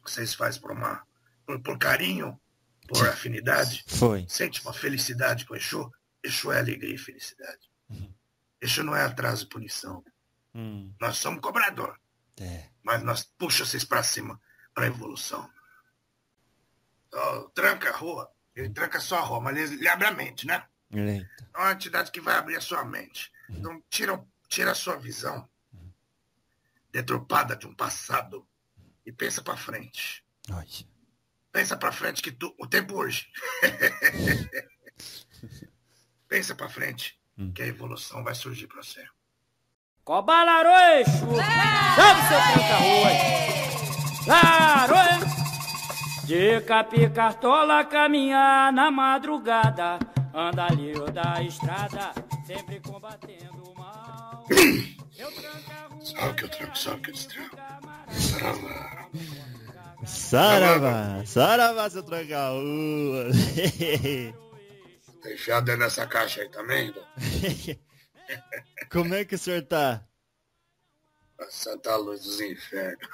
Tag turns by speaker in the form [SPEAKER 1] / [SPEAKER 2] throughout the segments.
[SPEAKER 1] vocês fazem por carinho, por afinidade.
[SPEAKER 2] Foi.
[SPEAKER 1] Sente uma felicidade com Exu. Exu é alegria e felicidade. Exu não é atraso e punição. Nós somos cobrador. Mas nós puxa vocês para cima, para evolução. Tranca a rua. Ele tranca só a rua, mas ele abre a mente, né?
[SPEAKER 2] Eita.
[SPEAKER 1] É uma entidade que vai abrir a sua mente. Então tira a sua visão deturpada de um passado e pensa para frente.
[SPEAKER 2] Ai.
[SPEAKER 1] Pensa para frente que o tempo urge. Pensa para frente que a evolução vai surgir para você.
[SPEAKER 3] Cobalarô, Exu! Chame seu tranca-ruas! Laroê! De Capicartola caminhar na madrugada, anda ali da estrada, sempre combatendo o mal.
[SPEAKER 1] Salve que eu tranco, salve que eu destranco.
[SPEAKER 2] Saravá! Saravá, seu tranca-ruas!
[SPEAKER 1] Tá enfiado dentro dessa caixa aí também,
[SPEAKER 2] Como é que o senhor tá?
[SPEAKER 1] A santa luz dos infernos.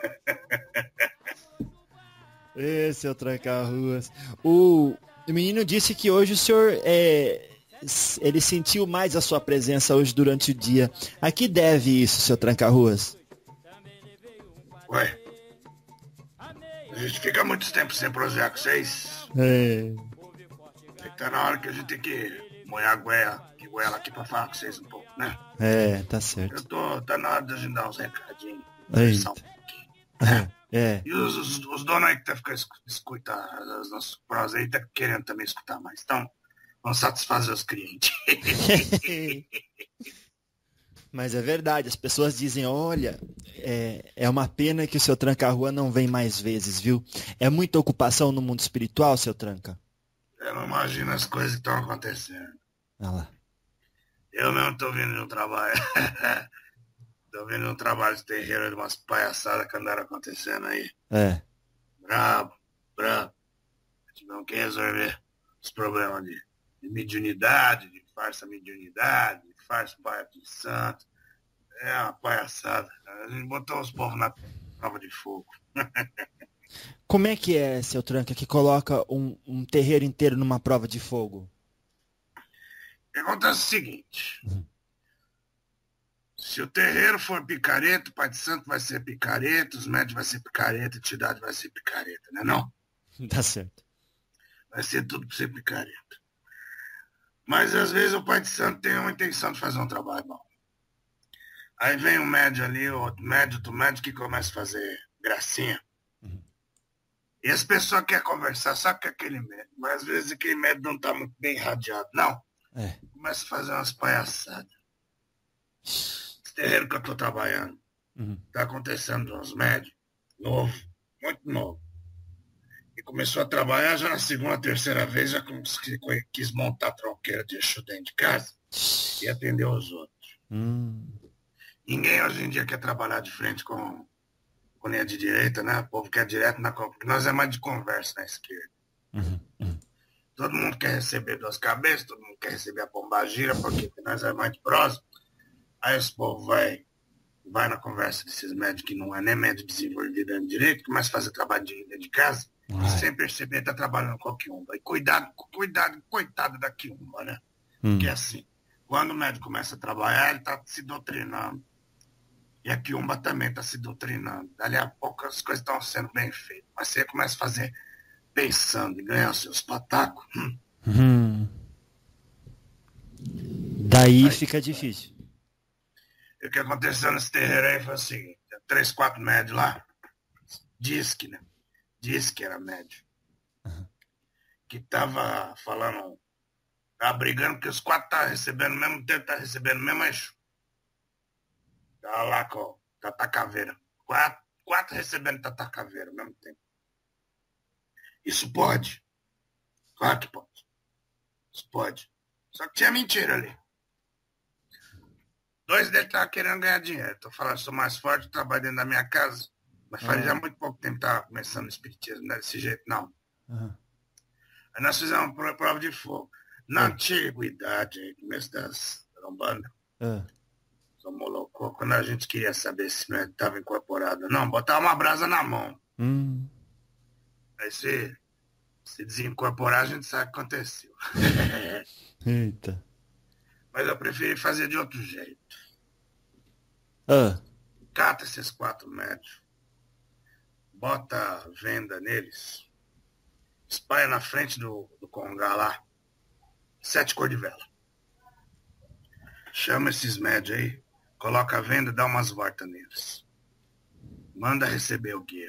[SPEAKER 2] Seu tranca-ruas. O menino disse que hoje o senhor ele sentiu mais a sua presença hoje durante o dia. A que deve isso, seu tranca-ruas?
[SPEAKER 1] Ué, a gente fica muito tempo sem prosear com vocês. Tá na hora que a gente tem que molhar a goela aqui pra falar com vocês um pouco, né?
[SPEAKER 2] Tá certo.
[SPEAKER 1] Tá na hora de a gente dar uns recadinhos.
[SPEAKER 2] Eita.
[SPEAKER 1] Um pouquinho. E os donos aí que tá ficando escutando as nossas prosas aí, tá querendo também escutar mais. Então, vamos satisfazer os clientes.
[SPEAKER 2] Mas é verdade, as pessoas dizem, olha, é uma pena que o seu tranca-rua não vem mais vezes, viu? É muita ocupação no mundo espiritual, seu tranca?
[SPEAKER 1] Eu não imagino as coisas que estão acontecendo.
[SPEAKER 2] Olha lá.
[SPEAKER 1] Eu mesmo tô vindo de um trabalho. Tô vindo de um trabalho de terreiro, de umas palhaçadas que andaram acontecendo aí. Brabo. A gente não quer resolver os problemas de mediunidade, de farsa mediunidade, de farsa pai de santo. É uma palhaçada. A gente botou os povos na prova de fogo.
[SPEAKER 2] Como é que é, seu tranca, que coloca um terreiro inteiro numa prova de fogo?
[SPEAKER 1] Acontece o seguinte. Se o terreiro for picareta, o pai de santo vai ser picareta, os médios vai ser picareta, a entidade vai ser picareta, né não?
[SPEAKER 2] Tá certo.
[SPEAKER 1] Vai ser tudo pra ser picareta. Mas às vezes o pai de santo tem uma intenção de fazer um trabalho bom. Aí vem um médio ali, outro médio que começa a fazer gracinha. E as pessoas querem conversar, sabe que é aquele médio? Mas às vezes aquele médio não tá muito bem irradiado, não. Começa a fazer umas palhaçadas. Esse terreiro que eu tô trabalhando, tá acontecendo uns médios, novo, muito novo. E começou a trabalhar já na segunda, terceira vez, já quis montar a tronqueira de Exu dentro de casa e atender os outros. Ninguém hoje em dia quer trabalhar de frente com linha de direita, né? O povo quer direto porque nós é mais de conversa na esquerda. Todo mundo quer receber duas cabeças, todo mundo quer receber a pombagira, porque nós é mais de prosa. Aí esse povo vai na conversa desses médicos que não é nem médico desenvolvido dentro de direito, começa a fazer trabalho dentro de casa, e sem perceber tá trabalhando com a quiumba. E coitado da quiumba, né? Porque assim, quando o médico começa a trabalhar, ele tá se doutrinando. E a quiumba também está se doutrinando. Dali a pouco as coisas estão sendo bem feitas. Mas você começa a fazer pensando em ganhar os seus patacos.
[SPEAKER 2] Daí fica difícil.
[SPEAKER 1] E o que aconteceu nesse terreiro aí foi o seguinte. 3, 4 médios lá. Diz que era médio. Que tava falando... Tava brigando porque os 4 estavam recebendo ao mesmo tempo, estavam recebendo o mesmo Exu. Tá lá com Tata Caveira. 4 recebendo Tata Caveira ao mesmo tempo. Isso pode? Claro que pode. Isso pode. Só que tinha mentira ali. 2 deles estavam querendo ganhar dinheiro. Tô falando, sou mais forte, trabalho dentro da minha casa. Mas faz já muito pouco tempo que tava começando o espiritismo, não é desse jeito, não. Aí nós fizemos uma prova de fogo. Na antiguidade, começo das rombanas. Somos loucos. Quando a gente queria saber se não estava incorporado, não, botava uma brasa na mão.
[SPEAKER 2] Hum.
[SPEAKER 1] Aí se desincorporar, a gente sabe o que aconteceu.
[SPEAKER 2] Eita.
[SPEAKER 1] Mas eu preferi fazer de outro jeito.
[SPEAKER 2] Ah.
[SPEAKER 1] Cata esses 4 médios, bota a venda neles, espalha na frente do congá lá, 7 cor de vela. Chama esses médios aí, coloca a venda e dá umas voltas neles. Manda receber o guia.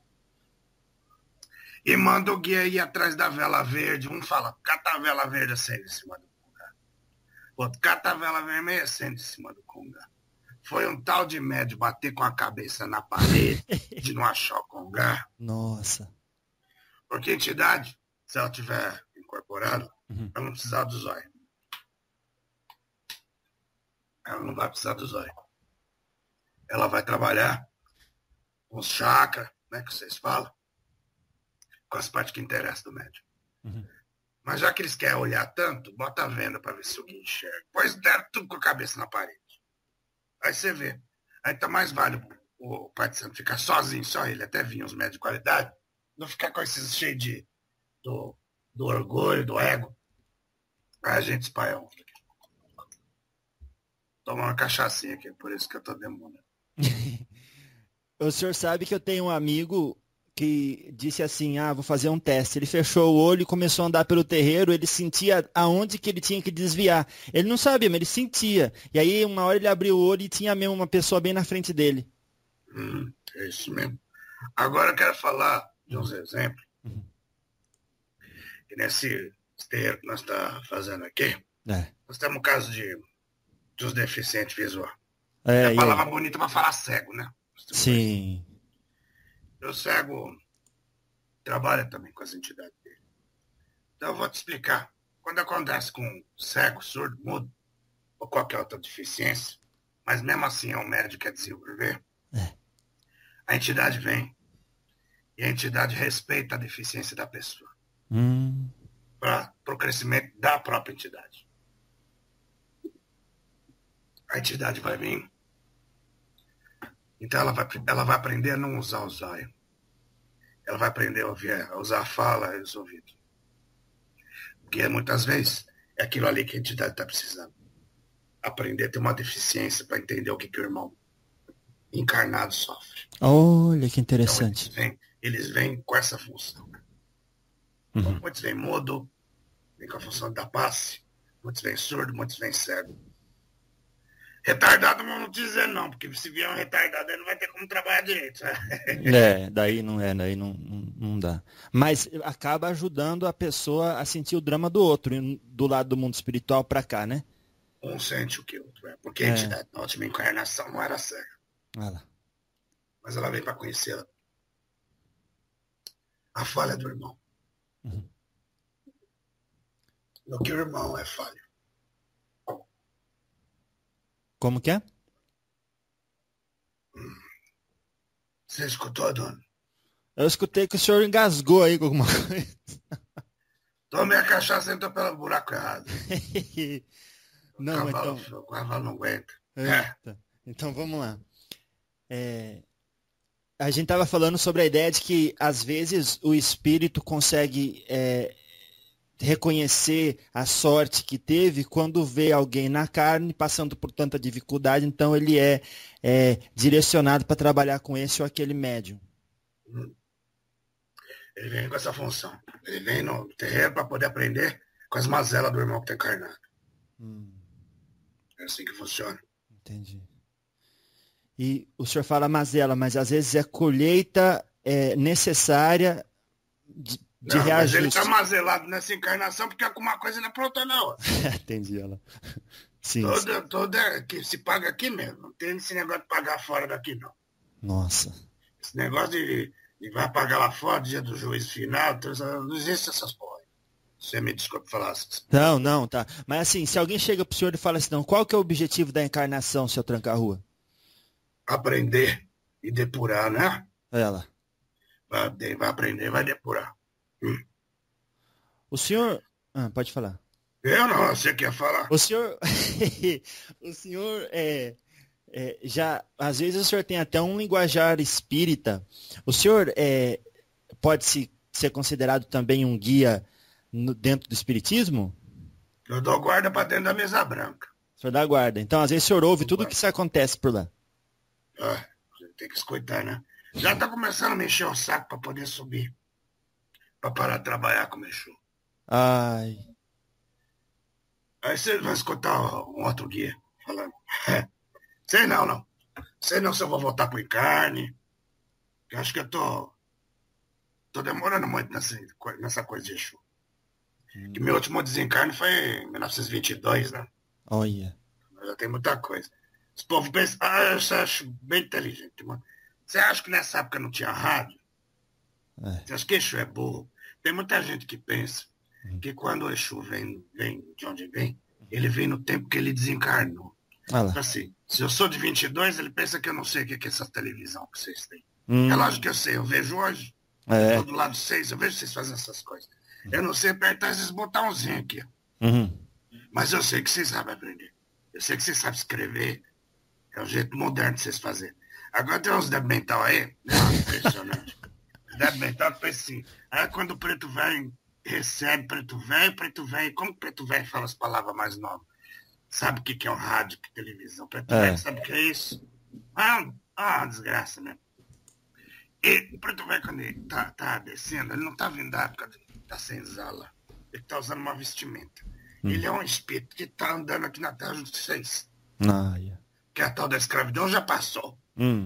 [SPEAKER 1] E manda o guia ir atrás da vela verde. Um fala, cata a vela verde, acende em cima do congá. Outro, cata a vela vermelha, acende em cima do congá. Foi um tal de médio bater com a cabeça na parede de não achar o congá.
[SPEAKER 2] Nossa.
[SPEAKER 1] Porque a entidade, se ela tiver incorporada, ela não precisa do zóio. Ela não vai precisar do zóio. Ela vai trabalhar com os chakras, né, que vocês falam, com as partes que interessam do médium. Mas já que eles querem olhar tanto, bota a venda para ver se o guia enxerga. Pois deram tudo com a cabeça na parede. Aí você vê. Aí tá mais vale o pai de santo ficar sozinho, só ele, até vir os médios de qualidade, não ficar com esses cheios do orgulho, do ego. Aí a gente espalha um. Toma uma cachaçinha aqui, por isso que eu tô demorando.
[SPEAKER 2] O senhor sabe que eu tenho um amigo que disse assim, vou fazer um teste. Ele fechou o olho e começou a andar pelo terreiro, ele sentia aonde que ele tinha que desviar. Ele não sabia, mas ele sentia. E aí, uma hora ele abriu o olho e tinha mesmo uma pessoa bem na frente dele.
[SPEAKER 1] É isso mesmo. Agora eu quero falar de uns exemplos. E nesse terreiro que nós estamos fazendo aqui, nós temos um caso dos deficientes visuais. É a palavra bonita para falar cego, né?
[SPEAKER 2] Sim.
[SPEAKER 1] O cego trabalha também com as entidades dele. Então eu vou te explicar. Quando acontece com cego, surdo, mudo, ou qualquer outra deficiência, mas mesmo assim é um médico que quer desenvolver, a entidade vem e a entidade respeita a deficiência da pessoa. Para o crescimento da própria entidade. A entidade vai vir. Então ela vai aprender a não usar o zóio. Ela vai aprender a usar a fala e os ouvidos. Porque muitas vezes é aquilo ali que a entidade está precisando. Aprender a ter uma deficiência para entender o que o irmão encarnado sofre.
[SPEAKER 2] Olha que interessante.
[SPEAKER 1] Então, eles vêm com essa função. Então, muitos vêm mudo, vêm com a função da passe. Muitos vêm surdo, muitos vêm cego. Retardado não dizer não, porque se vier um retardado, ele não vai ter como trabalhar direito.
[SPEAKER 2] Daí não dá. Mas acaba ajudando a pessoa a sentir o drama do outro, do lado do mundo espiritual para cá, né?
[SPEAKER 1] Um sente o que o outro é. Porque a entidade na última encarnação não era cega. Mas ela veio para conhecer a falha do irmão. No que o irmão é falho.
[SPEAKER 2] Como que é?
[SPEAKER 1] Você escutou, dono?
[SPEAKER 2] Eu escutei que o senhor engasgou aí com alguma coisa.
[SPEAKER 1] Tomei a cachaça e entrou pelo buraco errado.
[SPEAKER 2] Não,
[SPEAKER 1] O cavalo não aguenta.
[SPEAKER 2] Então vamos lá. A gente estava falando sobre a ideia de que às vezes o espírito consegue reconhecer a sorte que teve quando vê alguém na carne passando por tanta dificuldade, então ele é direcionado para trabalhar com esse ou aquele médium.
[SPEAKER 1] Ele vem com essa função. Ele vem no terreiro para poder aprender com as mazelas do irmão que está encarnado. É assim que funciona.
[SPEAKER 2] Entendi. E o senhor fala mazela, mas às vezes é colheita necessária de reajuste.
[SPEAKER 1] Mas ele está mazelado nessa encarnação porque alguma coisa não é pronta na outra.
[SPEAKER 2] Entendi ela. Sim.
[SPEAKER 1] Toda que se paga aqui mesmo. Não tem esse negócio de pagar fora daqui, não.
[SPEAKER 2] Nossa.
[SPEAKER 1] Esse negócio de vai pagar lá fora, dia do juízo final, não existe essas porra. Você me desculpe falar essas.
[SPEAKER 2] Não, tá. Mas assim, se alguém chega pro senhor e fala assim, não, qual que é o objetivo da encarnação, seu tranca-rua?
[SPEAKER 1] Aprender e depurar, né?
[SPEAKER 2] Ela.
[SPEAKER 1] Vai aprender, vai depurar.
[SPEAKER 2] O senhor... pode falar.
[SPEAKER 1] Eu não, você quer falar?
[SPEAKER 2] O senhor... o senhor Já, às vezes o senhor tem até um linguajar espírita. O senhor pode ser considerado também um guia dentro do espiritismo?
[SPEAKER 1] Eu dou guarda para dentro da mesa branca.
[SPEAKER 2] O senhor dá guarda. Então, às vezes o senhor ouve tudo o que isso acontece por lá.
[SPEAKER 1] Tem que escutar, né? Já tá começando a me encher o saco para poder subir. Para parar de trabalhar com o Exu.
[SPEAKER 2] Ai.
[SPEAKER 1] Aí você vai escutar um outro guia falando. Sei não. Sei não se eu vou voltar pro encarne. Eu acho que eu tô demorando muito nessa coisa de Exu. Que meu último desencarne foi em 1922, né?
[SPEAKER 2] Olha.
[SPEAKER 1] Já tem muita coisa. Os povos pensam, eu acho bem inteligente, mano. Você acha que nessa época não tinha rádio? Você acha que Exu é burro? Tem muita gente que pensa que quando o Exu vem de onde vem, ele vem no tempo que ele desencarnou. Assim, se eu sou de 22, ele pensa que eu não sei o que é essa televisão que vocês têm. É lógico que eu sei, eu vejo hoje. Eu tô do lado de vocês, eu vejo vocês fazendo essas coisas. Eu não sei apertar esses botãozinhos aqui. Mas eu sei que vocês sabem aprender. Eu sei que vocês sabem escrever. É o jeito moderno de vocês fazerem. Agora tem uns débil mental aí. Impressionante. Débil mental que assim. Aí quando o preto velho recebe preto velho, como que preto velho fala as palavras mais novas? Sabe o que é um rádio, que televisão? Preto velho sabe o que é isso? Uma desgraça, né? E o preto velho, quando ele tá descendo, ele não tá vindo da época da senzala. Ele tá usando uma vestimenta. Ele é um espírito que tá andando aqui na terra junto de vocês. Que a tal da escravidão já passou.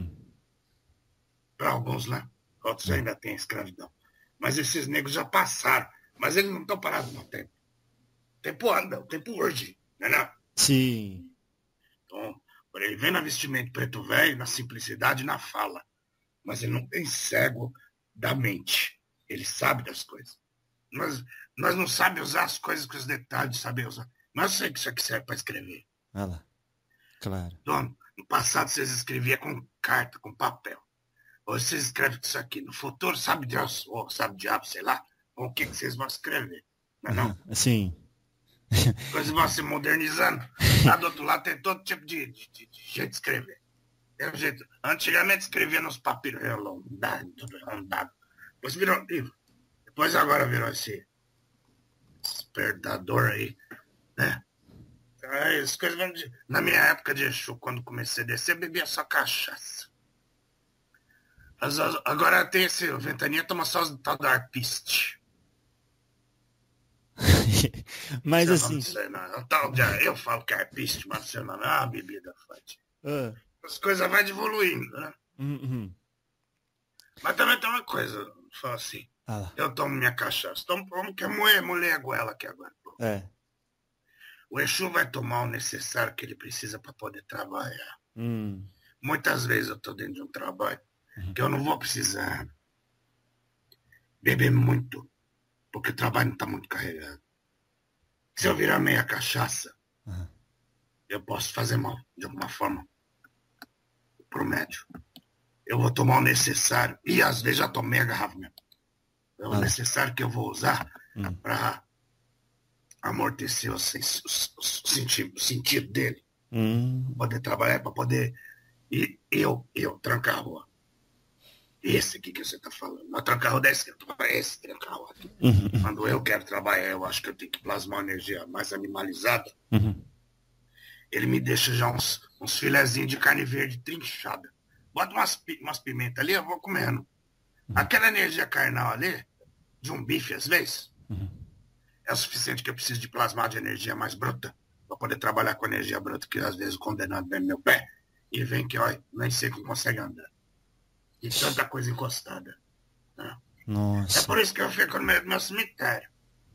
[SPEAKER 1] Para alguns, né? Outros ainda têm escravidão. Mas esses negros já passaram. Mas eles não estão parados no tempo. O tempo anda, o tempo urge, não é não?
[SPEAKER 2] Sim.
[SPEAKER 1] Então, ele vem na vestimenta preto velho, na simplicidade e na fala. Mas ele não tem cego da mente. Ele sabe das coisas. Nós não sabemos usar as coisas com os detalhes de saber usar. Mas eu sei que isso aqui serve para escrever.
[SPEAKER 2] Olha lá. Claro.
[SPEAKER 1] Então, no passado vocês escreviam com carta, com papel. Hoje vocês escrevem com isso aqui. No futuro, sabe Deus, ou sabe diabo, sei lá, com o que vocês vão escrever. Não é não?
[SPEAKER 2] Sim.
[SPEAKER 1] As coisas vão se modernizando. Lá do outro lado tem todo tipo de jeito de escrever. Tem um jeito. Antigamente escrevia nos papiros tudo rondado. Depois virou livro. Depois agora virou esse despertador aí, né? As coisas vão na minha época de Exu, quando comecei a descer, eu bebia só cachaça. Agora tem esse ventania, toma só o tal da arpiste.
[SPEAKER 2] Mas assim...
[SPEAKER 1] Eu falo que é arpiste, mas seu nome é uma bebida forte. As coisas vão evoluindo, né? Mas também tem uma coisa, fala assim, eu tomo minha cachaça, como que é mulher a goela aqui agora. O Exu vai tomar o necessário que ele precisa para poder trabalhar. Muitas vezes eu estou dentro de um trabalho que eu não vou precisar beber muito, porque o trabalho não está muito carregado. Se eu virar meia cachaça, eu posso fazer mal, de alguma forma, pro médico. Eu vou tomar o necessário, e às vezes já tomei a garrafa mesmo. É o necessário que eu vou usar para amortecer o sentido dele. Poder trabalhar, para poder... E eu trancar a rua. Esse aqui que você está falando. Não trancar a rua desse, esse trancar a rua aqui. Quando eu quero trabalhar, eu acho que eu tenho que plasmar uma energia mais animalizada. Ele me deixa já uns filezinhos de carne verde trinchada. Bota umas pimentas ali, eu vou comendo. Aquela energia carnal ali, de um bife às vezes, é o suficiente que eu preciso de plasmar de energia mais bruta, para poder trabalhar com energia bruta, que às vezes o condenado vem no meu pé, e vem que, olha, nem sei como consegue andar. E tanta coisa encostada. Né?
[SPEAKER 2] Nossa.
[SPEAKER 1] É por isso que eu fico no meio do meu cemitério.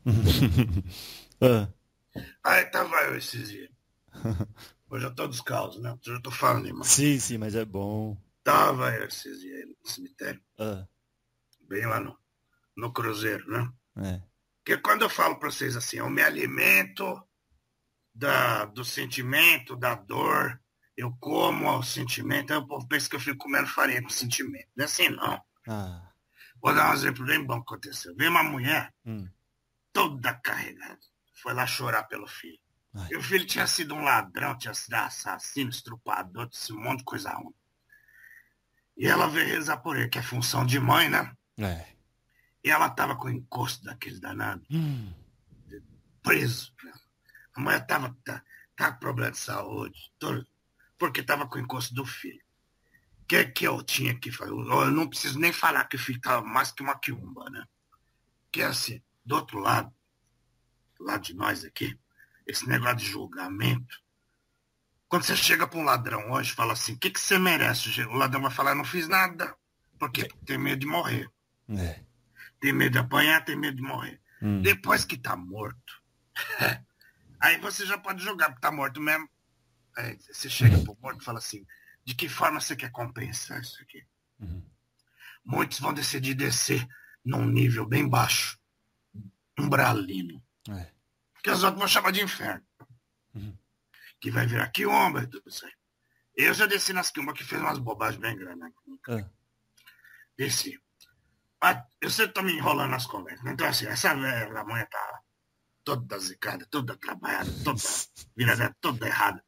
[SPEAKER 1] Aí tava eu esses dias. Hoje eu tô descalço, né? Hoje eu tô falando, irmão.
[SPEAKER 2] Sim, mas é bom.
[SPEAKER 1] Tava eu esses dias no cemitério. Bem lá no cruzeiro, né? Porque quando eu falo pra vocês assim, eu me alimento do sentimento, da dor, eu como o sentimento, aí o povo pensa que eu fico comendo farinha com sentimento. Não é assim, não. Vou dar um exemplo bem bom que aconteceu. Veio uma mulher toda carregada. Foi lá chorar pelo filho. E o filho tinha sido um ladrão, tinha sido assassino, estrupador, tinha um monte de coisa ruim. E ela veio rezar por ele, que é função de mãe, né? E ela tava com o encosto daquele danado. Preso. A mulher tava com problema de saúde, porque tava com o encosto do filho. O que eu tinha que fazer? Eu não preciso nem falar que o filho tava mais que uma quiumba, né? Que é assim, do outro lado, do lado de nós aqui, esse negócio de julgamento. Quando você chega para um ladrão hoje e fala assim, o que você merece? O ladrão vai falar, eu não fiz nada. Por quê? Porque tem medo de morrer. Tem medo de apanhar, tem medo de morrer. Depois que tá morto, aí você já pode julgar, porque tá morto mesmo. Aí você chega pro morto e fala assim, de que forma você quer compensar isso aqui? Muitos vão decidir descer num nível bem baixo, umbralino. Que os outros vão chamar de inferno. Que vai virar quiumba e tudo isso aí. Eu já desci nas quiumbas que fez umas bobagens bem grandes. Desci. Mas eu sempre tô me enrolando nas conversas. Então assim, essa velha, a mãe tá toda zicada, toda trabalhada, toda virada, toda errada.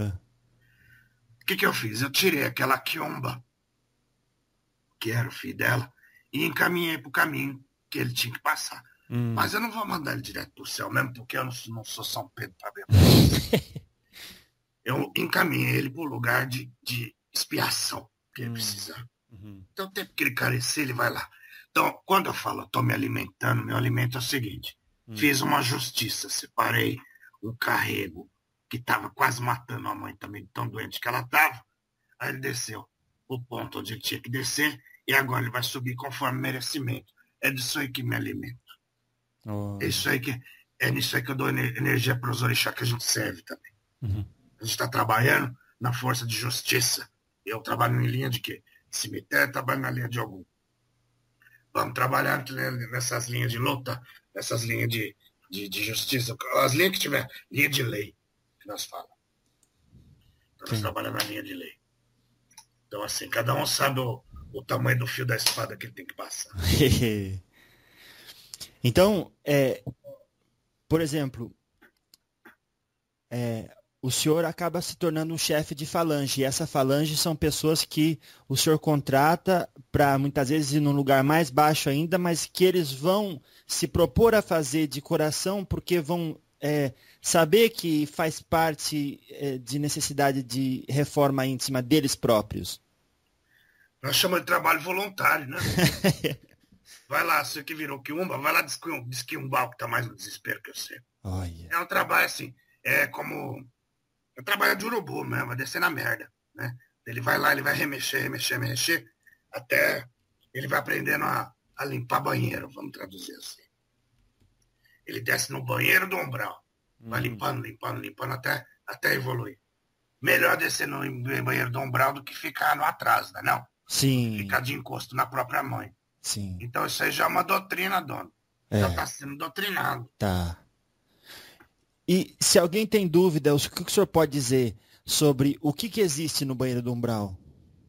[SPEAKER 1] O que eu fiz? Eu tirei aquela quiumba, que era o filho dela, e encaminhei pro caminho que ele tinha que passar. Mas eu não vou mandar ele direto pro céu, mesmo porque eu não sou São Pedro pra ver. Eu encaminhei ele pro lugar de expiação que ele precisar. Então, o tempo que ele carecer, ele vai lá. Então, quando eu falo, eu tô me alimentando, meu alimento é o seguinte. Fiz uma justiça, separei um carrego que tava quase matando a mãe também, tão doente que ela tava. Aí ele desceu o ponto onde ele tinha que descer e agora ele vai subir conforme merecimento. É disso aí que me alimento. É isso aí é nisso aí que eu dou energia para os orixás que a gente serve também. A gente está trabalhando na força de justiça. Eu trabalho em linha de quê? Cemitério, trabalho na linha de algum. Vamos trabalhar nessas linhas de luta, nessas linhas de justiça, as linhas que tiver, linha de lei, que nós falamos. Então, nós trabalhamos na linha de lei. Então, assim, cada um sabe o tamanho do fio da espada que ele tem que passar.
[SPEAKER 2] Então, por exemplo, o senhor acaba se tornando um chefe de falange. E essa falange são pessoas que o senhor contrata para muitas vezes ir num lugar mais baixo ainda, mas que eles vão se propor a fazer de coração porque vão saber que faz parte de necessidade de reforma íntima deles próprios.
[SPEAKER 1] Nós chamamos de trabalho voluntário, né? Vai lá, você que virou quiumba, vai lá desquiumbar o que tá mais no desespero que eu sei. É um trabalho assim, é como... É trabalho de urubu mesmo, vai descer na merda, né? Ele vai lá, ele vai remexer, até ele vai aprendendo a limpar banheiro, vamos traduzir assim. Ele desce no banheiro do umbral, vai limpando até evoluir. Melhor descer no banheiro do umbral do que ficar no atraso, né? Não?
[SPEAKER 2] Sim.
[SPEAKER 1] Ficar de encosto na própria mãe.
[SPEAKER 2] Sim.
[SPEAKER 1] Então isso aí já é uma doutrina, dono. Já está sendo doutrinado.
[SPEAKER 2] Tá. E se alguém tem dúvida, o que o senhor pode dizer sobre o que existe no banheiro do umbral?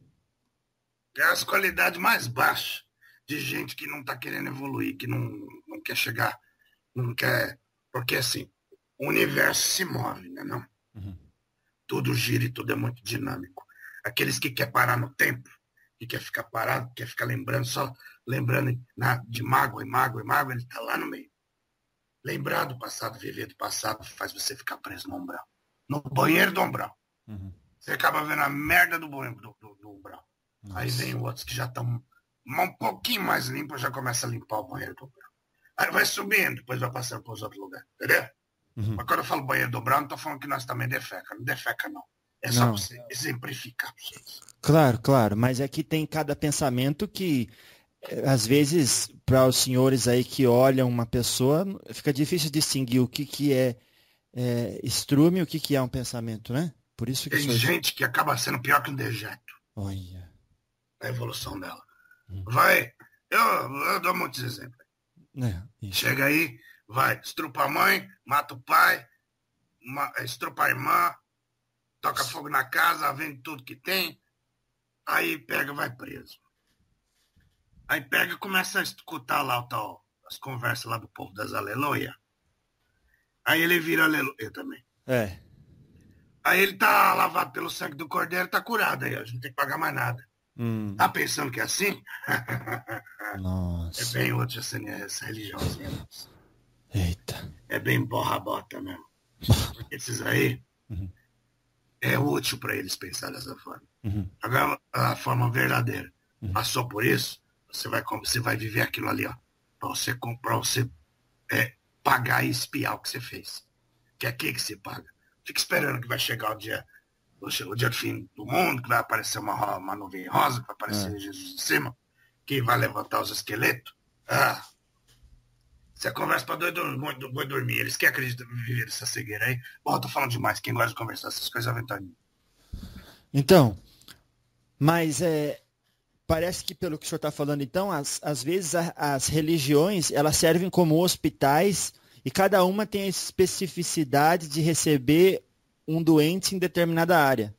[SPEAKER 1] É as qualidades mais baixas de gente que não está querendo evoluir, que não quer chegar, não quer... Porque assim, o universo se move, né? Não? Tudo gira e tudo é muito dinâmico. Aqueles que querem parar no tempo, que quer ficar parado, quer ficar só lembrando de mágoa, ele está lá no meio. Lembrar do passado, viver do passado, faz você ficar preso no umbral. No banheiro do umbral. Você acaba vendo a merda do banheiro do umbral. Nossa. Aí vem outros que já estão um pouquinho mais limpos, já começa a limpar o banheiro do umbral. Aí vai subindo, depois vai passando para os outros lugares. Entendeu? Mas quando eu falo banheiro do umbral, não estou falando que nós também defeca. Não defeca, não. É só para você exemplificar.
[SPEAKER 2] Claro. Mas aqui tem cada pensamento que... Às vezes, para os senhores aí que olham uma pessoa, fica difícil distinguir o que é estrume e o que é um pensamento, né? Por isso que
[SPEAKER 1] tem gente que acaba sendo pior que um dejeto.
[SPEAKER 2] Olha.
[SPEAKER 1] A evolução dela. Vai, eu dou muitos exemplos. Chega aí, vai, estrupa a mãe, mata o pai, estrupa a irmã, toca fogo na casa, vende tudo que tem, aí pega e vai preso. Aí pega e começa a escutar lá as conversas lá do povo das aleluia. Aí ele vira aleluia também.
[SPEAKER 2] É.
[SPEAKER 1] Aí ele tá lavado pelo sangue do cordeiro, tá curado aí, ó. A gente não tem que pagar mais nada. Tá pensando que é assim? É
[SPEAKER 2] Nossa.
[SPEAKER 1] bem outra essa religiãozinha. Nossa.
[SPEAKER 2] Eita.
[SPEAKER 1] É bem borra-bota mesmo. Porque esses aí é útil para eles pensar dessa forma. Agora, a forma verdadeira. Passou por isso, você vai viver aquilo ali, ó. Pra você pagar e espiar o que você fez. Que é aqui que se paga. Fica esperando que vai chegar o dia do fim do mundo, que vai aparecer uma nuvem rosa, que vai aparecer Jesus em cima, que vai levantar os esqueletos. Você conversa pra boi dormir. Eles que acreditam em viver essa cegueira aí. Bom, eu tô falando demais. Quem gosta de conversar essas coisas, aventaria.
[SPEAKER 2] Então, mas parece que pelo que o senhor está falando, então, às vezes as religiões, elas servem como hospitais e cada uma tem a especificidade de receber um doente em determinada área.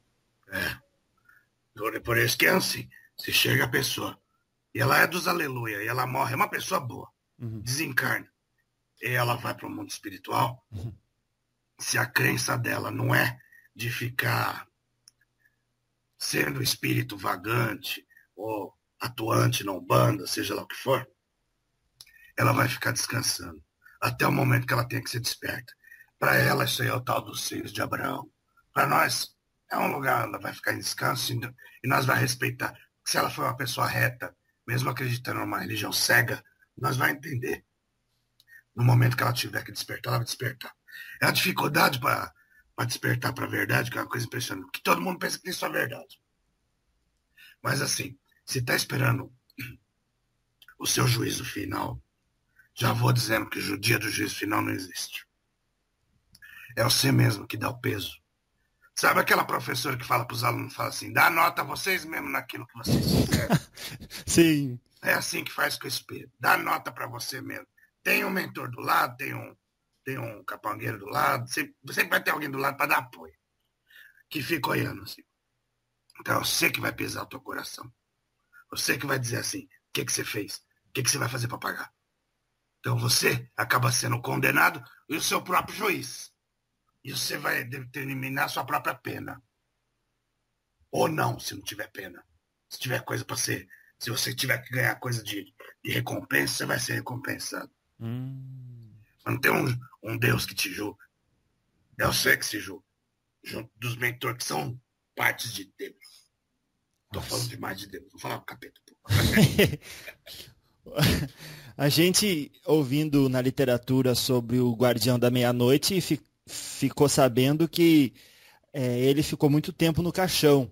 [SPEAKER 1] Por isso que é assim. Se chega a pessoa, e ela é dos aleluia, e ela morre, é uma pessoa boa, desencarna, e ela vai para o mundo espiritual, se a crença dela não é de ficar sendo espírito vagante, ou atuante na Umbanda, seja lá o que for, ela vai ficar descansando até o momento que ela tenha que ser desperta. Para ela, isso aí é o tal dos seios de Abraão. Para nós, é um lugar onde ela vai ficar em descanso e nós vai respeitar. Se ela for uma pessoa reta, mesmo acreditando numa religião cega, nós vai entender. No momento que ela tiver que despertar, ela vai despertar. É a dificuldade para despertar para a verdade, que é uma coisa impressionante, porque todo mundo pensa que tem só verdade. Mas assim, se está esperando o seu juízo final, já vou dizendo que o dia do juízo final não existe. É você mesmo que dá o peso. Sabe aquela professora que fala para os alunos, fala assim, dá nota a vocês mesmo naquilo que vocês fizeram?
[SPEAKER 2] Sim.
[SPEAKER 1] É assim que faz com o espelho. Dá nota para você mesmo. Tem um mentor do lado, tem um capangueiro do lado, você vai ter alguém do lado para dar apoio. Que fica olhando assim. Então é você que vai pesar o teu coração. Você que vai dizer assim, o que você fez? O que você vai fazer para pagar? Então você acaba sendo condenado e o seu próprio juiz. E você vai determinar a sua própria pena. Ou não, se não tiver pena. Se tiver coisa para ser... Se você tiver que ganhar coisa de recompensa, você vai ser recompensado. Mas não tem um Deus que te julga. É você que se julga. Junto dos mentores que são partes de Deus. Tô falando demais de Deus. Vou falar com o capeta.
[SPEAKER 2] A gente, ouvindo na literatura sobre o Guardião da Meia-Noite, ficou sabendo que ele ficou muito tempo no caixão.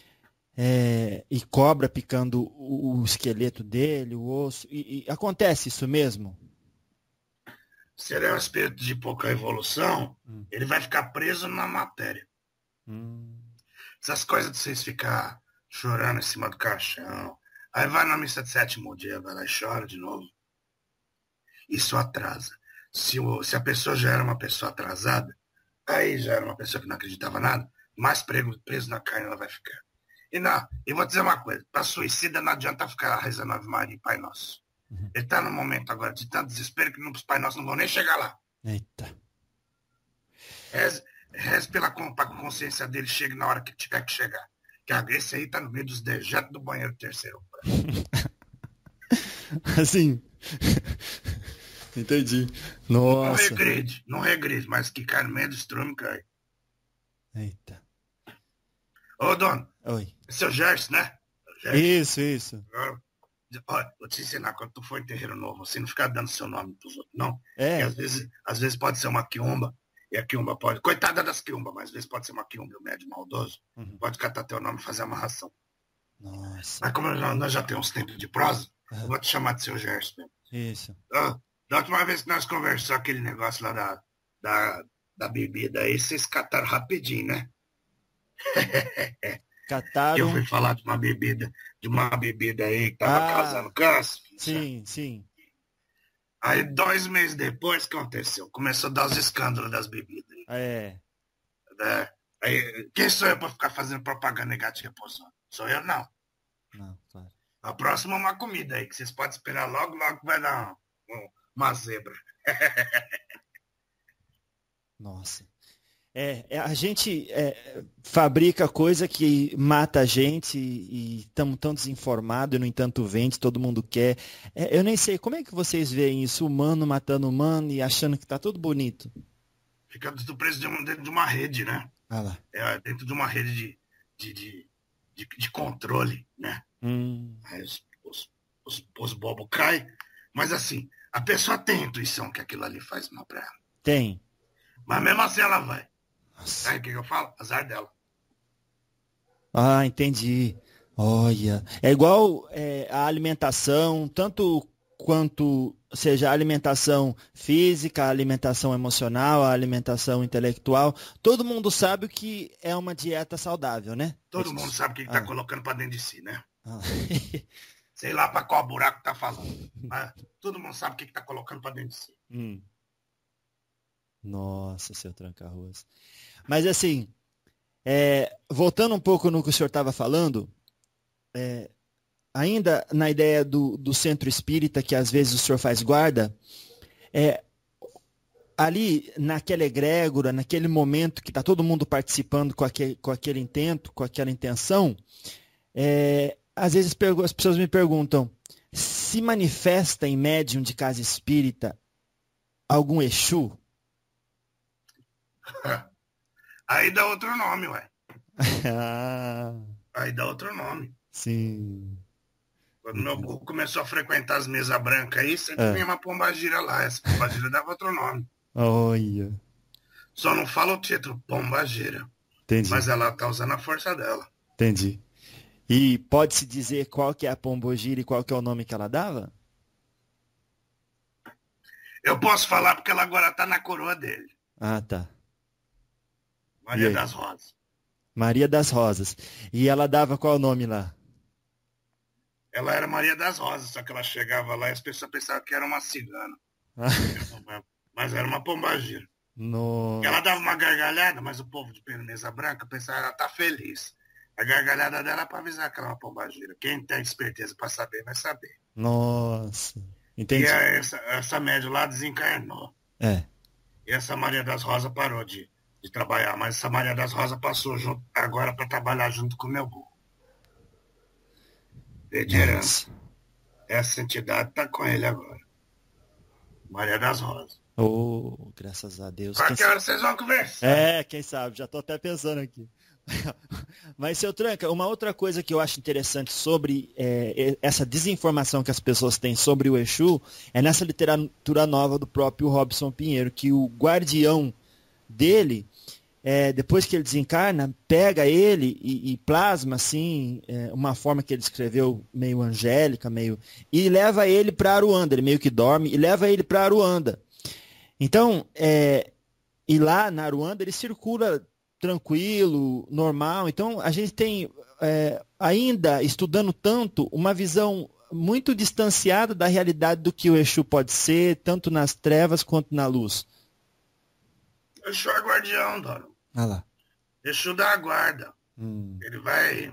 [SPEAKER 2] E cobra picando o esqueleto dele, o osso. E acontece isso mesmo?
[SPEAKER 1] Se ele é um espírito de pouca evolução, ele vai ficar preso na matéria. Essas coisas de vocês ficar chorando em cima do caixão, aí vai na missa de sétimo dia, vai lá e chora de novo. Isso atrasa. Se a pessoa já era uma pessoa atrasada, aí já era uma pessoa que não acreditava nada, mais preso na carne ela vai ficar. E vou dizer uma coisa, para suicida não adianta ficar rezando Ave Maria e Pai Nosso. Ele está num momento agora de tanto desespero que os Pai Nossos não vão nem chegar lá.
[SPEAKER 2] Eita.
[SPEAKER 1] Reze para que a consciência dele chegue na hora que tiver que chegar. Que esse aí tá no meio dos dejetos do banheiro terceiro.
[SPEAKER 2] Assim. Entendi. Nossa.
[SPEAKER 1] Não regride, mas que cai no meio do estrume, cai.
[SPEAKER 2] Eita.
[SPEAKER 1] Ô, dono.
[SPEAKER 2] Oi.
[SPEAKER 1] Esse é o Gerson, né? Gerson.
[SPEAKER 2] Isso.
[SPEAKER 1] Olha, vou te ensinar, quando tu for em terreiro novo, você não ficar dando seu nome pros outros, não.
[SPEAKER 2] Porque
[SPEAKER 1] às vezes pode ser uma quiumba, e a quiumba pode... Coitada das quiumbas, mas às vezes pode ser uma quiumba, o médio maldoso. Pode catar teu nome e fazer amarração.
[SPEAKER 2] Nossa.
[SPEAKER 1] Mas como nós já temos tempo de prosa, eu vou te chamar de seu Gerson mesmo.
[SPEAKER 2] Isso.
[SPEAKER 1] Da última vez que nós conversamos aquele negócio lá da bebida aí, vocês cataram rapidinho, né?
[SPEAKER 2] Cataram.
[SPEAKER 1] Eu fui falar de uma bebida aí que tava causando câncer.
[SPEAKER 2] Sim.
[SPEAKER 1] Aí 2 meses depois, o que aconteceu? Começou a dar os escândalos das bebidas. Aí, quem sou eu pra ficar fazendo propaganda negativa pros outros? Sou eu, não.
[SPEAKER 2] Não, claro.
[SPEAKER 1] A próxima é uma comida aí, que vocês podem esperar logo que vai dar uma zebra.
[SPEAKER 2] Nossa. A gente fabrica coisa que mata a gente e estamos tão desinformados, e no entanto vende, todo mundo quer. Eu nem sei, como é que vocês veem isso, humano matando humano e achando que tá tudo bonito?
[SPEAKER 1] Fica tudo preso dentro de uma rede, né?
[SPEAKER 2] Ah lá.
[SPEAKER 1] Dentro de uma rede de controle, né? Aí os bobos caem, mas assim, a pessoa tem intuição que aquilo ali faz mal pra ela.
[SPEAKER 2] Tem.
[SPEAKER 1] Mas mesmo assim ela vai.
[SPEAKER 2] Nossa.
[SPEAKER 1] Sabe o que eu falo? Azar dela.
[SPEAKER 2] Ah, entendi. Olha, é igual a alimentação, tanto quanto seja a alimentação física, a alimentação emocional, a alimentação intelectual, todo mundo sabe o que é uma dieta saudável, né?
[SPEAKER 1] Todo mundo sabe o que tá colocando pra dentro de si, né? Sei lá pra qual buraco tá falando. Mas todo mundo sabe o que tá colocando pra dentro de si.
[SPEAKER 2] Nossa, seu tranca-ruas. Mas assim, voltando um pouco no que o senhor estava falando, ainda na ideia do centro espírita, que às vezes o senhor faz guarda, ali naquela egrégora, naquele momento que está todo mundo participando com aquele intento, com aquela intenção, às vezes as pessoas me perguntam, se manifesta em médium de casa espírita algum Exu?
[SPEAKER 1] Aí dá outro nome, ué.
[SPEAKER 2] Ah,
[SPEAKER 1] Aí dá outro nome.
[SPEAKER 2] sim.
[SPEAKER 1] Quando meu burro começou a frequentar as mesas brancas aí, sempre vinha uma pombagira lá. Essa pombagira dava outro nome.
[SPEAKER 2] Olha.
[SPEAKER 1] Só não fala o título, pombagira.
[SPEAKER 2] Entendi.
[SPEAKER 1] Mas ela tá usando a força dela.
[SPEAKER 2] Entendi. E pode-se dizer qual que é a pombogira e qual que é o nome que ela dava?
[SPEAKER 1] Eu posso falar porque ela agora tá na coroa dele.
[SPEAKER 2] Ah, tá.
[SPEAKER 1] Maria das Rosas.
[SPEAKER 2] Maria das Rosas. E ela dava qual nome lá?
[SPEAKER 1] Ela era Maria das Rosas, só que ela chegava lá e as pessoas pensavam que era uma cigana. Mas era uma pombagira.
[SPEAKER 2] Nossa.
[SPEAKER 1] Ela dava uma gargalhada, mas o povo de mesa branca pensava que ela tá feliz. A gargalhada dela é pra avisar que ela é uma pombagira. Quem tem esperteza pra saber, vai saber.
[SPEAKER 2] Nossa. Entendi.
[SPEAKER 1] E essa média lá desencarnou. E essa Maria das Rosas parou de trabalhar, mas essa Maria das Rosas passou agora para trabalhar junto com o meu burro. De herança. Essa entidade tá com ele agora. Maria das Rosas.
[SPEAKER 2] Oh, graças a Deus.
[SPEAKER 1] Qualquer hora vocês vão conversar.
[SPEAKER 2] Quem sabe, já tô até pensando aqui. Mas, seu Tranca, uma outra coisa que eu acho interessante sobre essa desinformação que as pessoas têm sobre o Exu é nessa literatura nova do próprio Robson Pinheiro, que o guardião dele, depois que ele desencarna, pega ele e plasma assim, uma forma que ele escreveu meio angélica, e leva ele para Aruanda, ele meio que dorme, e leva ele para Aruanda. Então, e lá na Aruanda ele circula tranquilo, normal. Então, a gente tem, ainda estudando tanto, uma visão muito distanciada da realidade do que o Exu pode ser, tanto nas trevas quanto na luz.
[SPEAKER 1] Exu é guardião, Dono.
[SPEAKER 2] Ah lá.
[SPEAKER 1] Exu dá a guarda. Ele vai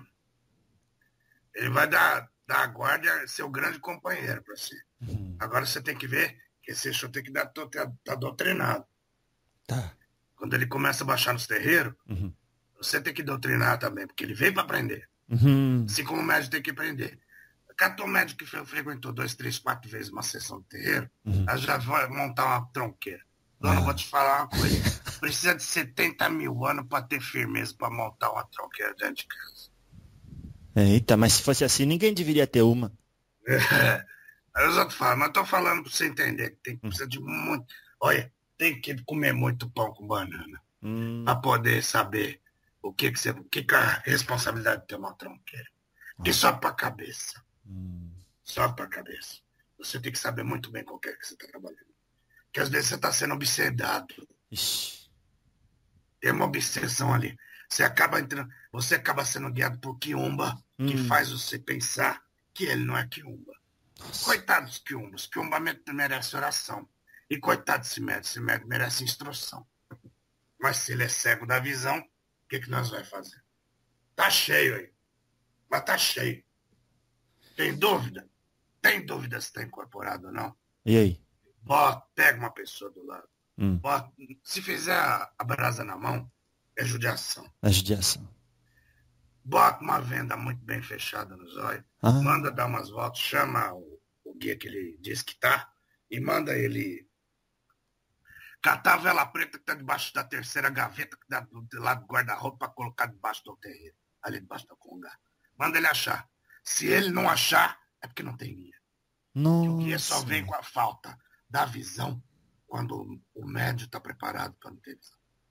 [SPEAKER 1] dar a guarda e ser o grande companheiro para você. Agora você tem que ver que esse Exu tem que tá doutrinado.
[SPEAKER 2] Tá.
[SPEAKER 1] Quando ele começa a baixar nos terreiros, você tem que doutrinar também, porque ele veio para aprender. Assim como o médico tem que aprender. Catou um médico que frequentou 2, 3, 4 vezes uma sessão de terreiro, ela já vai montar uma tronqueira. Dona, vou te falar uma coisa. Precisa de 70 mil anos para ter firmeza para montar uma tronqueira dentro de casa.
[SPEAKER 2] Eita, mas se fosse assim, ninguém deveria ter uma.
[SPEAKER 1] Aí os outros falam, mas eu tô falando para você entender que precisa de muito... Olha, tem que comer muito pão com banana para poder saber o que é a responsabilidade de ter uma tronqueira. Que sobe para a cabeça. Sobe para a cabeça. Você tem que saber muito bem com o que você está trabalhando. Porque às vezes você está sendo obsedado.
[SPEAKER 2] Ixi.
[SPEAKER 1] Tem uma obsessão ali. Você acaba sendo guiado por quiumba, que faz você pensar que ele não é quiumba. Nossa. Coitado dos quiumbas. Quiumba merece oração. E coitado desse médico merece instrução. Mas se ele é cego da visão, o que nós vamos fazer? Tá cheio aí. Mas tá cheio. Tem dúvida? Tem dúvida se está incorporado ou não?
[SPEAKER 2] E aí?
[SPEAKER 1] Pega uma pessoa do lado. Se fizer a brasa na mão, é judiação.
[SPEAKER 2] A judiação.
[SPEAKER 1] Bota uma venda muito bem fechada nos olhos, manda dar umas voltas, chama o guia que ele diz que tá, e manda ele catar a vela preta que tá debaixo da terceira gaveta, que dá do lado do guarda-roupa, para colocar debaixo do terreiro, ali debaixo da conga. Manda ele achar. Se ele não achar, é porque não tem guia.
[SPEAKER 2] Nossa.
[SPEAKER 1] O guia só vem com a falta da visão quando o médio está preparado para não ter visão.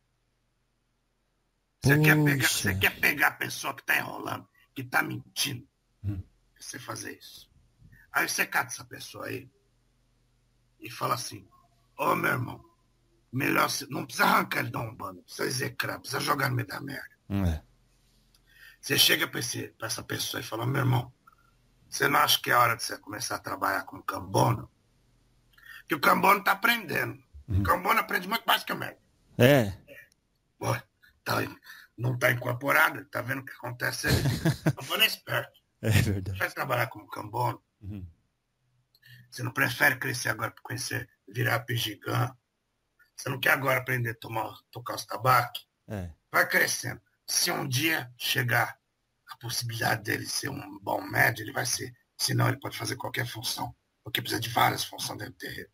[SPEAKER 1] Você quer pegar a pessoa que está enrolando, que está mentindo, você fazer isso. Aí você cata essa pessoa aí e fala assim, ô meu irmão, melhor não precisa arrancar ele da Umbanda, não precisa execrar, precisa jogar no meio da merda. Você chega para essa pessoa e fala, meu irmão, você não acha que é hora de você começar a trabalhar com cambono? Que o cambono está aprendendo. O cambono aprende muito mais que o médico. Pô, não está incorporado, está vendo o que acontece ali. O cambono é esperto.
[SPEAKER 2] É verdade.
[SPEAKER 1] Você vai trabalhar como cambono. Você não prefere crescer agora para conhecer, virar pigigã. Você não quer agora aprender a tocar os tabaques? Vai crescendo. Se um dia chegar a possibilidade dele ser um bom médio, ele vai ser. Senão ele pode fazer qualquer função. Porque precisa de várias funções dentro do terreiro.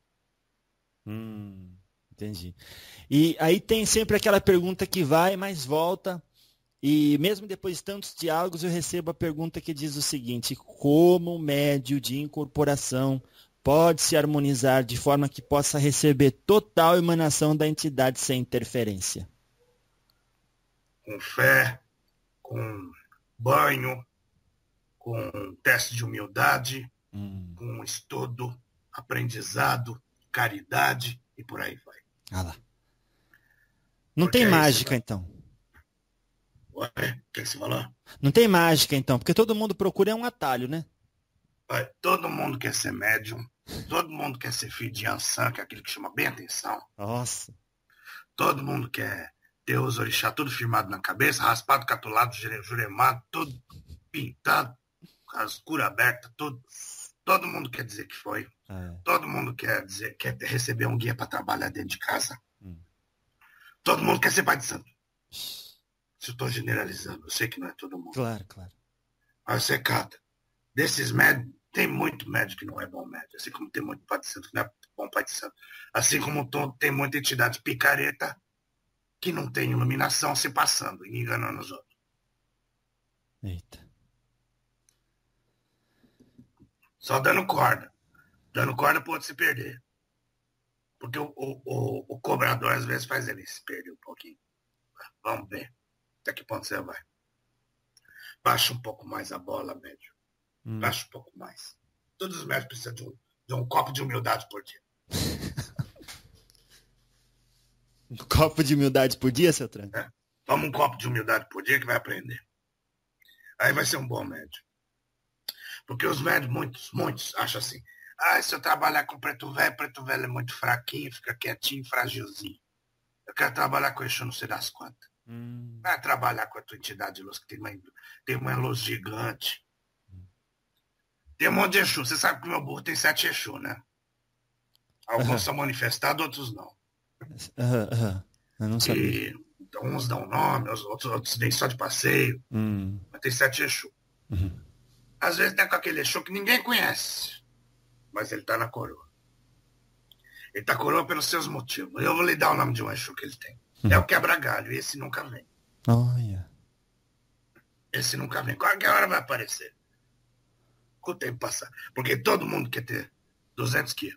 [SPEAKER 2] Entendi. E aí tem sempre aquela pergunta que vai, mas volta. E mesmo depois de tantos diálogos, eu recebo a pergunta que diz o seguinte: como o médio de incorporação pode se harmonizar de forma que possa receber total emanação da entidade sem interferência?
[SPEAKER 1] Com fé, com banho, com teste de humildade, com estudo, aprendizado, caridade e por aí vai.
[SPEAKER 2] Lá. Não tem mágica, então.
[SPEAKER 1] Ué, o que você falou?
[SPEAKER 2] Não tem mágica, então, porque todo mundo procura um atalho, né?
[SPEAKER 1] Todo mundo quer ser médium, todo mundo quer ser filho de Yansan, que é aquele que chama bem atenção.
[SPEAKER 2] Nossa.
[SPEAKER 1] Todo mundo quer ter os orixá tudo firmado na cabeça, raspado, catulado, juremado, tudo pintado, com as curas abertas, tudo. Todo mundo quer dizer que foi. Todo mundo quer receber um guia para trabalhar dentro de casa. Todo mundo quer ser pai de santo. Se eu estou generalizando, eu sei que não é todo mundo.
[SPEAKER 2] Claro.
[SPEAKER 1] Aí você cata. Desses médicos, tem muito médico que não é bom médico. Assim como tem muito pai de santo que não é bom pai de santo. Assim como tem muita entidade picareta que não tem iluminação se passando e enganando os outros.
[SPEAKER 2] Eita.
[SPEAKER 1] Só dando corda. Dando corda pode se perder. Porque o cobrador às vezes faz ele se perder um pouquinho. Vamos ver. Até que ponto você vai? Baixa um pouco mais a bola, médio. Baixa um pouco mais. Todos os médicos precisam de um copo de humildade por dia.
[SPEAKER 2] Um copo de humildade por dia, seu Tranca?
[SPEAKER 1] Toma um copo de humildade por dia que vai aprender. Aí vai ser um bom médico. Porque os médicos, muitos acham assim, se eu trabalhar com preto velho é muito fraquinho, fica quietinho, fragilzinho. Eu quero trabalhar com Exu, não sei das quantas. Vai trabalhar com a tua entidade de luz, que tem uma luz gigante. Tem um monte de Exu. Você sabe que o meu burro tem 7 Exu, né? Alguns são manifestados, outros não.
[SPEAKER 2] Eu não sabia.
[SPEAKER 1] Então, uns dão nome, outros vêm só de passeio. Mas tem 7 Exu. Às vezes tem com aquele Exu que ninguém conhece. Mas ele tá na coroa. Ele tá coroa pelos seus motivos. Eu vou lhe dar o nome de um Exu que ele tem. É o quebra-galho. E esse nunca vem.
[SPEAKER 2] Olha.
[SPEAKER 1] Esse nunca vem. Qualquer hora vai aparecer. Com o tempo passar. Porque todo mundo quer ter 200 quilos.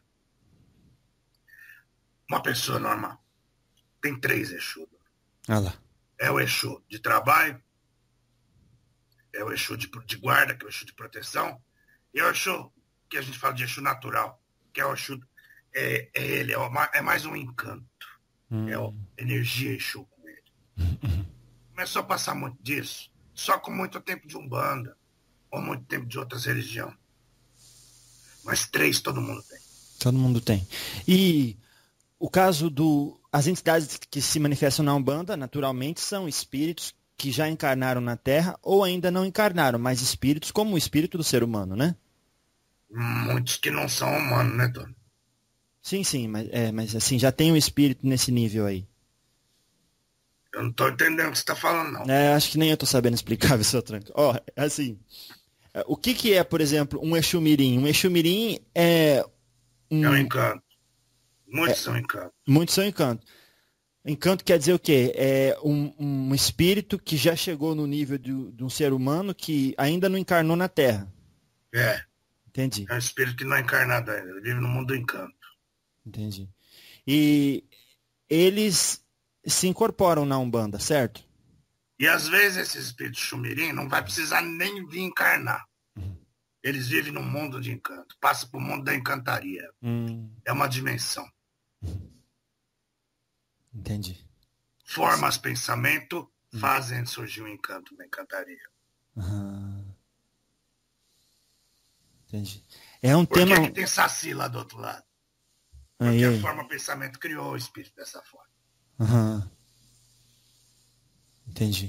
[SPEAKER 1] Uma pessoa normal tem 3 Exu. É o Exu de trabalho. É o Exu de guarda, que é o Exu de proteção. E é o Exu que a gente fala de Exu natural. Que é o Exu... É mais um encanto. É energia Exu com ele. Começou a passar muito disso. Só com muito tempo de Umbanda. Ou muito tempo de outras religiões. Mas 3 todo mundo tem.
[SPEAKER 2] Todo mundo tem. E o caso as entidades que se manifestam na Umbanda, naturalmente, são espíritos que já encarnaram na Terra ou ainda não encarnaram, mas espíritos como o espírito do ser humano, né?
[SPEAKER 1] Muitos que não são humanos, né, Tony?
[SPEAKER 2] Sim, mas assim, já tem um espírito nesse nível aí.
[SPEAKER 1] Eu não tô entendendo o que você tá falando, não.
[SPEAKER 2] Acho que nem eu tô sabendo explicar, seu Tranca. Assim, o que é, por exemplo, um Exu Mirim? Um Exu Mirim é
[SPEAKER 1] É um encanto. Muitos são encantos.
[SPEAKER 2] Muitos são encanto. Encanto quer dizer o quê? É um espírito que já chegou no nível de um ser humano que ainda não encarnou na Terra.
[SPEAKER 1] É.
[SPEAKER 2] Entendi.
[SPEAKER 1] É um espírito que não é encarnado ainda. Ele vive no mundo do encanto.
[SPEAKER 2] Entendi. E eles se incorporam na Umbanda, certo?
[SPEAKER 1] E às vezes esses espíritos chumirim não vai precisar nem vir encarnar. Eles vivem num mundo de encanto. Passa pro mundo da encantaria. É uma dimensão.
[SPEAKER 2] Entendi.
[SPEAKER 1] Formas pensamento, fazem surgir um encanto na encantaria.
[SPEAKER 2] Entendi. É um
[SPEAKER 1] Por
[SPEAKER 2] tema.
[SPEAKER 1] que tem Saci lá do outro lado? Porque
[SPEAKER 2] Aí.
[SPEAKER 1] a forma pensamento criou o espírito dessa forma.
[SPEAKER 2] Entendi.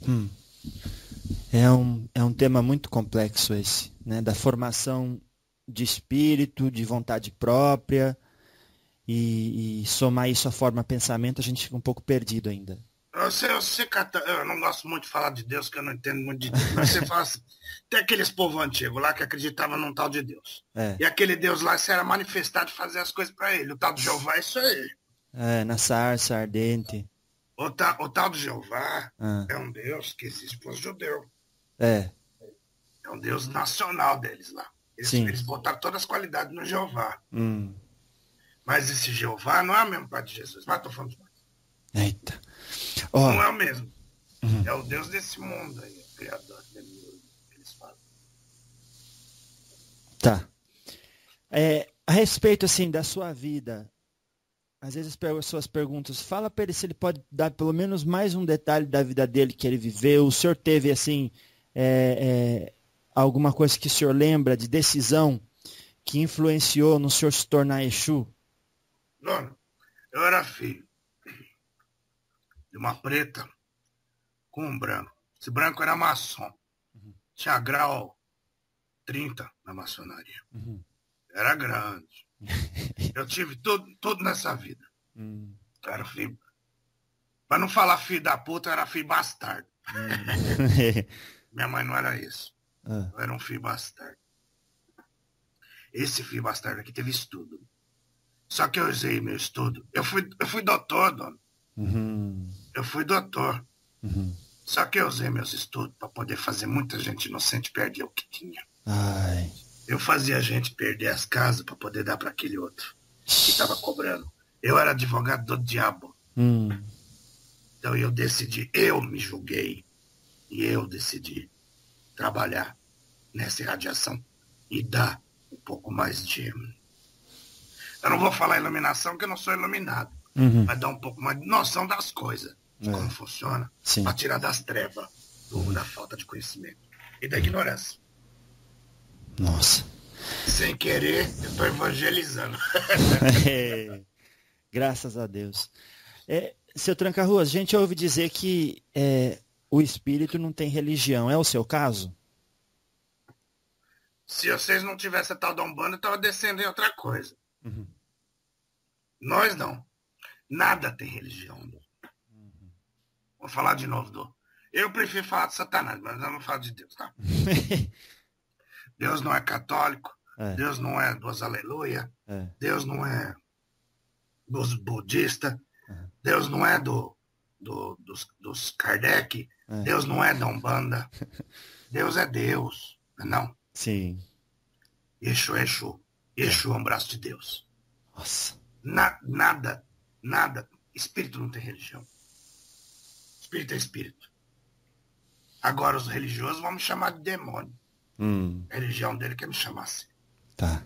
[SPEAKER 2] É um tema muito complexo esse, né? Da formação de espírito, de vontade própria, e somar isso à forma pensamento, a gente fica um pouco perdido ainda.
[SPEAKER 1] Eu não gosto muito de falar de Deus, que eu não entendo muito de Deus. Mas você fala assim, tem aqueles povos antigos lá que acreditavam num tal de Deus. E aquele Deus lá, você era manifestado de fazer as coisas para ele. O tal de Jeová é isso aí.
[SPEAKER 2] Na sarça ardente.
[SPEAKER 1] O tal de Jeová é um Deus que existe para os judeus. É um Deus nacional deles lá. Eles botaram todas as qualidades no Jeová. Mas esse Jeová não é o mesmo pai de Jesus. Mas tô falando demais.
[SPEAKER 2] Eita.
[SPEAKER 1] Não é o mesmo. É o Deus desse mundo aí, o Criador dele, que eles falam.
[SPEAKER 2] Tá. A respeito, assim, da sua vida, às vezes as pessoas perguntam, fala para ele se ele pode dar pelo menos mais um detalhe da vida dele que ele viveu. O senhor teve, assim, alguma coisa que o senhor lembra de decisão que influenciou no senhor se tornar Exu?
[SPEAKER 1] Dona, eu era filho de uma preta com um branco. Esse branco era maçom. Tinha grau 30 na maçonaria. Era grande. Eu tive tudo nessa vida. Eu era filho. Pra não falar filho da puta, eu era filho bastardo. Minha mãe não era isso. Eu era um filho bastardo. Esse filho bastardo aqui teve estudo. Só que eu usei meu estudo. Eu fui doutor, dona. Eu fui doutor. Só que eu usei meus estudos para poder fazer muita gente inocente perder o que tinha. Eu fazia a gente perder as casas para poder dar para aquele outro que estava cobrando. Eu era advogado do diabo. Então eu decidi, eu me julguei e eu decidi trabalhar nessa irradiação e dar um pouco mais de... Eu não vou falar iluminação, porque eu não sou iluminado. Mas dar um pouco mais de noção das coisas, de como funciona, para tirar das trevas, da falta de conhecimento e da ignorância.
[SPEAKER 2] Nossa.
[SPEAKER 1] Sem querer, eu estou evangelizando.
[SPEAKER 2] Graças a Deus. Seu Tranca-Ruas, a gente ouve dizer que o espírito não tem religião. É o seu caso?
[SPEAKER 1] Se vocês não tivessem a tal da Umbanda, eu estava descendo em outra coisa. Nós não. Nada tem religião. Vou falar de novo, Eu prefiro falar de Satanás, mas eu não falo de Deus, tá? Deus não é católico. Deus não é dos aleluia. Deus não é dos budistas. Deus não é dos Kardec. Deus não é da Umbanda. Deus é Deus. Não.
[SPEAKER 2] Sim.
[SPEAKER 1] Exu é Exu. Exu é um braço de Deus.
[SPEAKER 2] Nossa.
[SPEAKER 1] Nada. Espírito não tem religião. Espírito é espírito. Agora os religiosos vão me chamar de demônio. A religião dele quer me chamar assim.
[SPEAKER 2] Tá.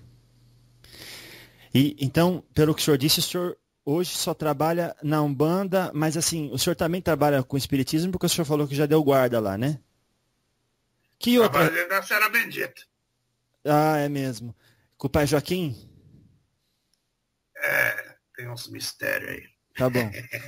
[SPEAKER 2] E então, pelo que o senhor disse, o senhor hoje só trabalha na Umbanda, mas assim, o senhor também trabalha com espiritismo, porque o senhor falou que já deu guarda lá, né? Que outra...
[SPEAKER 1] Trabalhei da Senhora Bendita.
[SPEAKER 2] É mesmo. Com o pai Joaquim?
[SPEAKER 1] Tem uns mistérios aí.
[SPEAKER 2] Tá bom.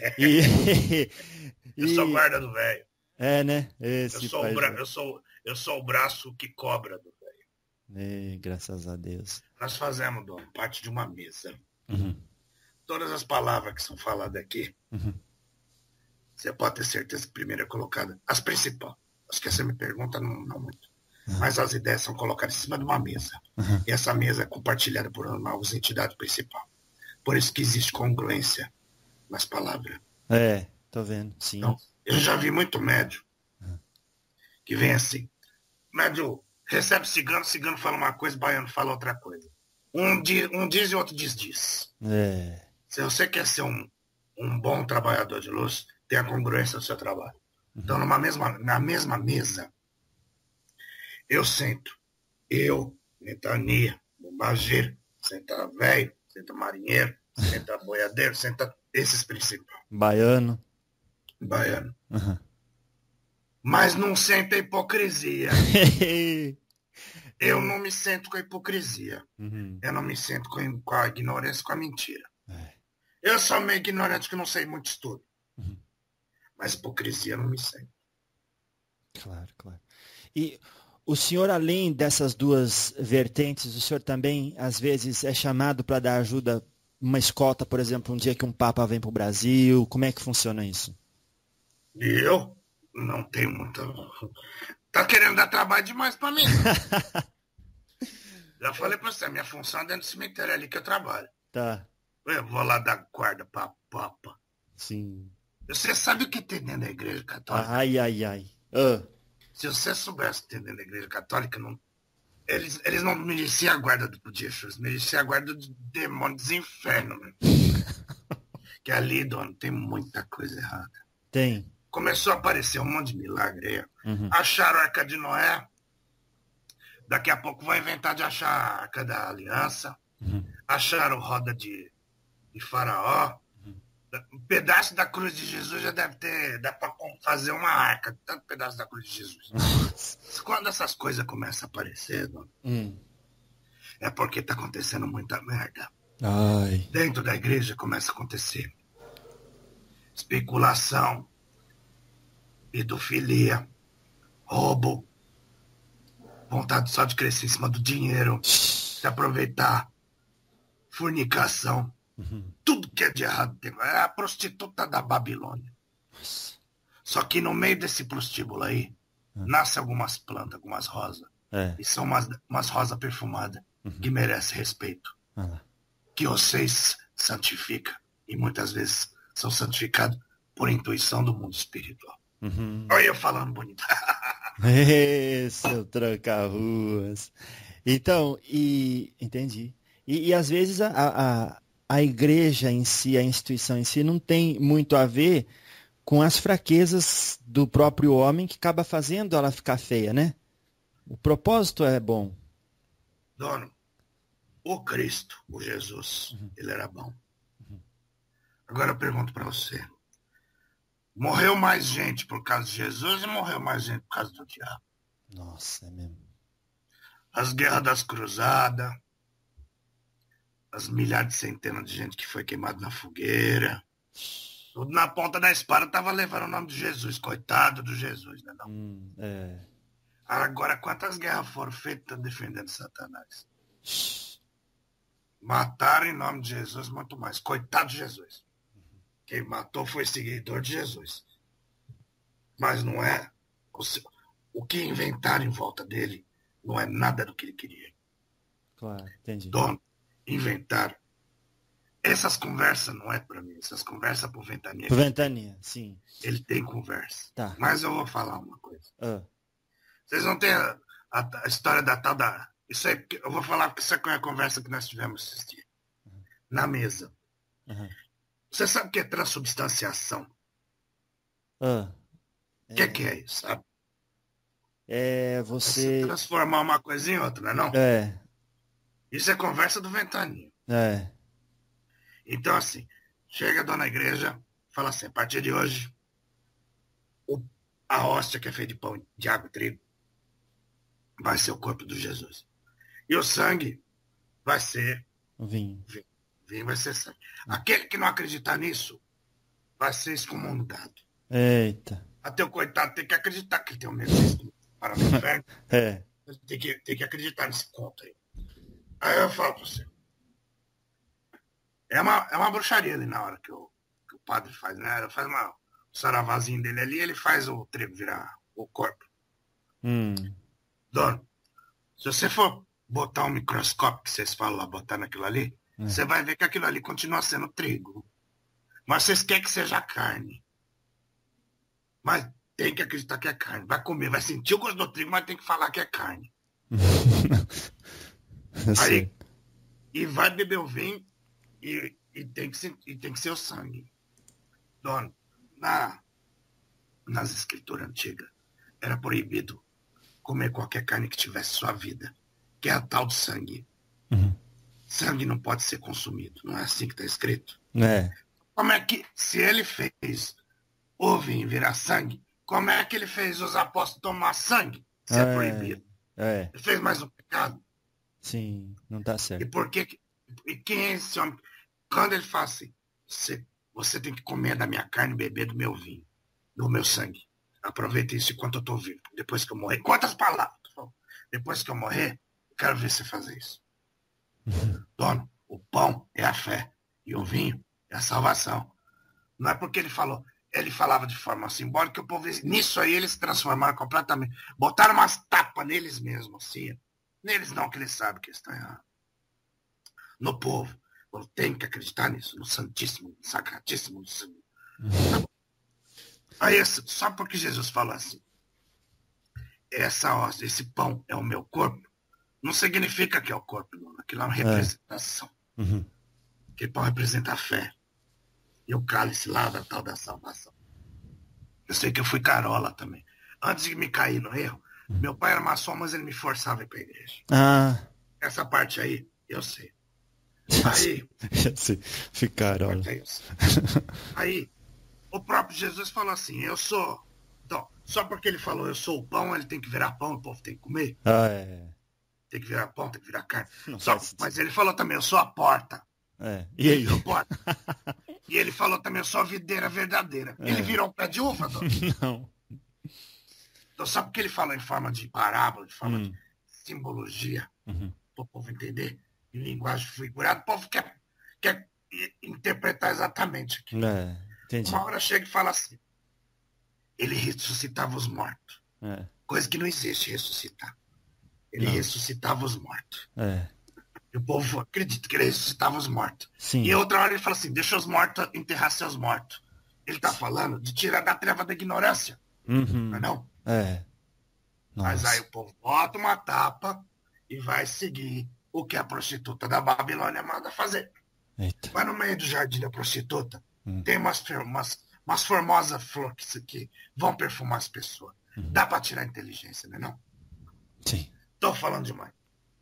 [SPEAKER 1] Eu sou guarda do velho.
[SPEAKER 2] Né?
[SPEAKER 1] Eu sou o braço que cobra do velho.
[SPEAKER 2] Graças a Deus.
[SPEAKER 1] Nós fazemos, parte de uma mesa.
[SPEAKER 2] Uhum.
[SPEAKER 1] Todas as palavras que são faladas aqui, você pode ter certeza que primeiro é colocada as principais. Acho que você me pergunta, não muito. Mas as ideias são colocadas em cima de uma mesa. E essa mesa é compartilhada por uma entidade principal. Por isso que existe congruência nas palavras.
[SPEAKER 2] Tô vendo, sim.
[SPEAKER 1] Então, eu já vi muito médium que vem assim. Médium recebe cigano, cigano fala uma coisa, baiano fala outra coisa. Um diz e o outro diz. Se você quer ser um bom trabalhador de luz, tenha a congruência do seu trabalho. Então, na mesma mesa, eu sento. Senta Ania, bombageiro, senta velho, senta marinheiro, senta boiadeiro, senta esses princípios.
[SPEAKER 2] Baiano.
[SPEAKER 1] Mas não senta hipocrisia. Eu não me sento com a hipocrisia. Eu não me sento com a ignorância, com a mentira. Eu sou meio ignorante que não sei muito estudo. Mas hipocrisia eu não me sento.
[SPEAKER 2] Claro. E o senhor, além dessas duas vertentes, o senhor também, às vezes, é chamado para dar ajuda, uma escolta, por exemplo, um dia que um papa vem para o Brasil. Como é que funciona isso?
[SPEAKER 1] E eu não tenho muita... Tá querendo dar trabalho demais para mim. Já falei para você, minha função é dentro do cemitério ali que eu trabalho.
[SPEAKER 2] Tá.
[SPEAKER 1] Eu vou lá dar guarda para papa.
[SPEAKER 2] Sim.
[SPEAKER 1] Você sabe o que tem dentro da igreja católica?
[SPEAKER 2] Ai.
[SPEAKER 1] Se você soubesse o que tem dentro da igreja católica, eles não mereciam a guarda do Jesus, mereciam a guarda do demônio dos infernos. Que ali, dono, tem muita coisa errada.
[SPEAKER 2] Tem.
[SPEAKER 1] Começou a aparecer um monte de milagre aí. Acharam a Arca de Noé. Daqui a pouco vão inventar de achar a Arca da Aliança. Acharam roda de Faraó. Um pedaço da cruz de Jesus já deve ter... Dá para fazer uma arca. Tanto pedaço da cruz de Jesus. Quando essas coisas começam a aparecer, dono, é porque está acontecendo muita merda.
[SPEAKER 2] Ai.
[SPEAKER 1] Dentro da igreja começa a acontecer especulação, pedofilia, roubo, vontade só de crescer em cima do dinheiro, se aproveitar, fornicação, tudo que é de errado. É a prostituta da Babilônia. Só que no meio desse prostíbulo aí, nascem algumas plantas, algumas rosas. E são umas rosas perfumadas que merecem respeito. Que vocês santificam. E muitas vezes são santificados por intuição do mundo espiritual. Olha eu falando bonito.
[SPEAKER 2] Seu tranca-ruas. Então, entendi. E às vezes a igreja em si, a instituição em si, não tem muito a ver com as fraquezas do próprio homem que acaba fazendo ela ficar feia, né? O propósito é bom.
[SPEAKER 1] Dono, o Cristo, o Jesus, ele era bom. Agora eu pergunto para você. Morreu mais gente por causa de Jesus e morreu mais gente por causa do diabo?
[SPEAKER 2] Nossa, é mesmo.
[SPEAKER 1] As guerras das cruzadas, as milhares de centenas de gente que foi queimada na fogueira, tudo na ponta da espada tava levando o nome de Jesus. Coitado do Jesus, né? Não? Agora, quantas guerras foram feitas defendendo Satanás? Mataram em nome de Jesus muito mais. Coitado de Jesus. Quem matou foi seguidor de Jesus. Mas não é... O que inventaram em volta dele não é nada do que ele queria.
[SPEAKER 2] Claro, entendi.
[SPEAKER 1] Dono, inventaram. Essas conversas não é para mim. Essas conversas pro Ventania.
[SPEAKER 2] Pro Ventania, sim.
[SPEAKER 1] Ele tem conversa.
[SPEAKER 2] Tá.
[SPEAKER 1] Mas eu vou falar uma coisa. Vocês não têm a história da tal da... Isso aí, eu vou falar porque isso é a conversa que nós tivemos esses dias. Na mesa. Você sabe o que é transubstanciação? O que é isso, sabe?
[SPEAKER 2] É você...
[SPEAKER 1] transformar uma coisa em outra, não é não? Isso é conversa do Ventania. Então, assim, chega a dona igreja, fala assim, a partir de hoje, a hóstia que é feita de pão, de água e trigo, vai ser o corpo de Jesus. E o sangue vai ser
[SPEAKER 2] vinho.
[SPEAKER 1] Vinho vai ser sangue. Aquele que não acreditar nisso, vai ser excomungado.
[SPEAKER 2] Eita.
[SPEAKER 1] Até o coitado tem que acreditar que ele tem o mesmo para o inferno. Tem que acreditar nesse conto aí. Aí eu falo para você. É uma bruxaria ali na hora que o padre faz, né? Ele faz o saravazinho dele ali, ele faz o trigo virar o corpo. Dono, se você for botar um microscópio que vocês falam lá, botar naquilo ali, você vai ver que aquilo ali continua sendo trigo. Mas vocês querem que seja carne. Mas tem que acreditar que é carne. Vai comer, vai sentir o gosto do trigo, mas tem que falar que é carne. Aí, e vai beber o vinho e tem que ser o sangue. Dono, nas escrituras antigas, era proibido comer qualquer carne que tivesse sua vida, que é a tal do sangue. Sangue não pode ser consumido, não é assim que está escrito? Como é que, se ele fez o vinho virar sangue, como é que ele fez os apóstolos tomar sangue? Se é proibido. Ele fez mais um pecado.
[SPEAKER 2] Sim, não está certo.
[SPEAKER 1] E por que... E quem é esse homem? Quando ele fala assim, você tem que comer da minha carne e beber do meu vinho, do meu sangue. Aproveita isso enquanto eu estou vivo. Depois que eu morrer, quantas palavras? Depois que eu morrer, eu quero ver você fazer isso. Dono, o pão é a fé e o vinho é a salvação. Não é porque ele falava de forma simbólica, o povo, nisso aí eles se transformaram completamente. Botaram umas tapas neles mesmos, assim. Neles não, que eles sabem que estão errados. No povo. Eu tenho que acreditar nisso, no Santíssimo, no Sacratíssimo, no Santo. Aí, só porque Jesus falou assim, essa hóstia, esse pão é o meu corpo, não significa que é o corpo, não. Aquilo é uma representação. Aquele pão representa a fé. E o cálice lá da tal da salvação. Eu sei que eu fui carola também. Antes de me cair no erro, meu pai era maçom, mas ele me forçava a ir para a igreja. Essa parte aí, eu sei. Aí,
[SPEAKER 2] ficaram.
[SPEAKER 1] Aí, o próprio Jesus falou assim, eu sou... Então, só porque ele falou, eu sou o pão, ele tem que virar pão, o povo tem que comer. Tem que virar pão, tem que virar carne. Mas ele falou também, eu sou a porta.
[SPEAKER 2] E aí?
[SPEAKER 1] E ele falou também, eu sou a videira verdadeira. Ele virou um pé de uva, Dom?
[SPEAKER 2] Não.
[SPEAKER 1] Então, só porque ele falou em forma de parábola, de forma de simbologia, para o povo entender, em linguagem figurada, o povo quer interpretar exatamente aqui.
[SPEAKER 2] Entendi.
[SPEAKER 1] Uma hora chega e fala assim, ele ressuscitava os mortos. Coisa que não existe ressuscitar. Ele ressuscitava os mortos. E o povo acredita que ele ressuscitava os mortos.
[SPEAKER 2] Sim.
[SPEAKER 1] E outra hora ele fala assim, deixa os mortos enterrar seus mortos. Ele está falando de tirar da treva da ignorância. Não é não? Mas aí o povo bota uma tapa e vai seguir o que a prostituta da Babilônia manda fazer. Vai no meio do jardim da prostituta, tem umas formosas flores que vão perfumar as pessoas. Dá para tirar a inteligência, não é não?
[SPEAKER 2] Sim.
[SPEAKER 1] Tô falando demais.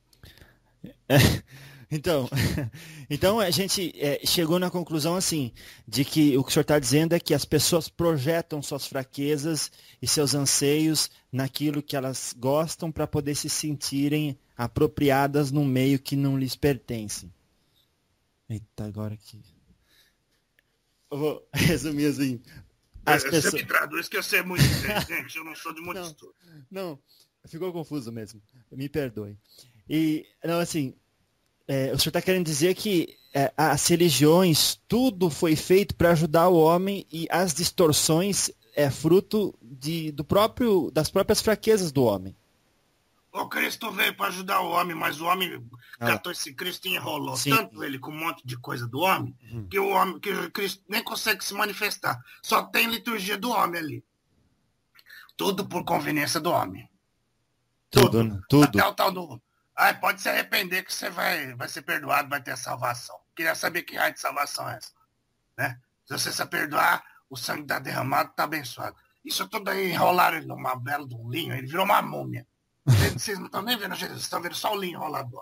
[SPEAKER 2] Então a gente chegou na conclusão assim, de que o que o senhor está dizendo é que as pessoas projetam suas fraquezas e seus anseios naquilo que elas gostam para poder se sentirem apropriadas num meio que não lhes pertence. Eita, agora que... Eu vou resumir assim.
[SPEAKER 1] Você me traduz que eu sei muito inteligente, eu não sou de muito estudo.
[SPEAKER 2] Não, ficou confuso mesmo. Me perdoe. E, não, assim, o senhor está querendo dizer que as religiões, tudo foi feito para ajudar o homem e as distorções é fruto das próprias fraquezas do homem.
[SPEAKER 1] O Cristo veio para ajudar o homem, mas o homem catou esse Cristo e enrolou tanto ele com um monte de coisa do homem, que o Cristo nem consegue se manifestar. Só tem liturgia do homem ali. Tudo por conveniência do homem.
[SPEAKER 2] Tudo.
[SPEAKER 1] Até o tal do... pode se arrepender que você vai ser perdoado, vai ter salvação. Queria saber que raio de salvação é essa. Né? Se você se perdoar, o sangue está derramado, está abençoado. Isso tudo aí enrolaram ele numa bela de um linho, ele virou uma múmia. Vocês não estão nem vendo Jesus, vocês estão vendo só o linho enrolado.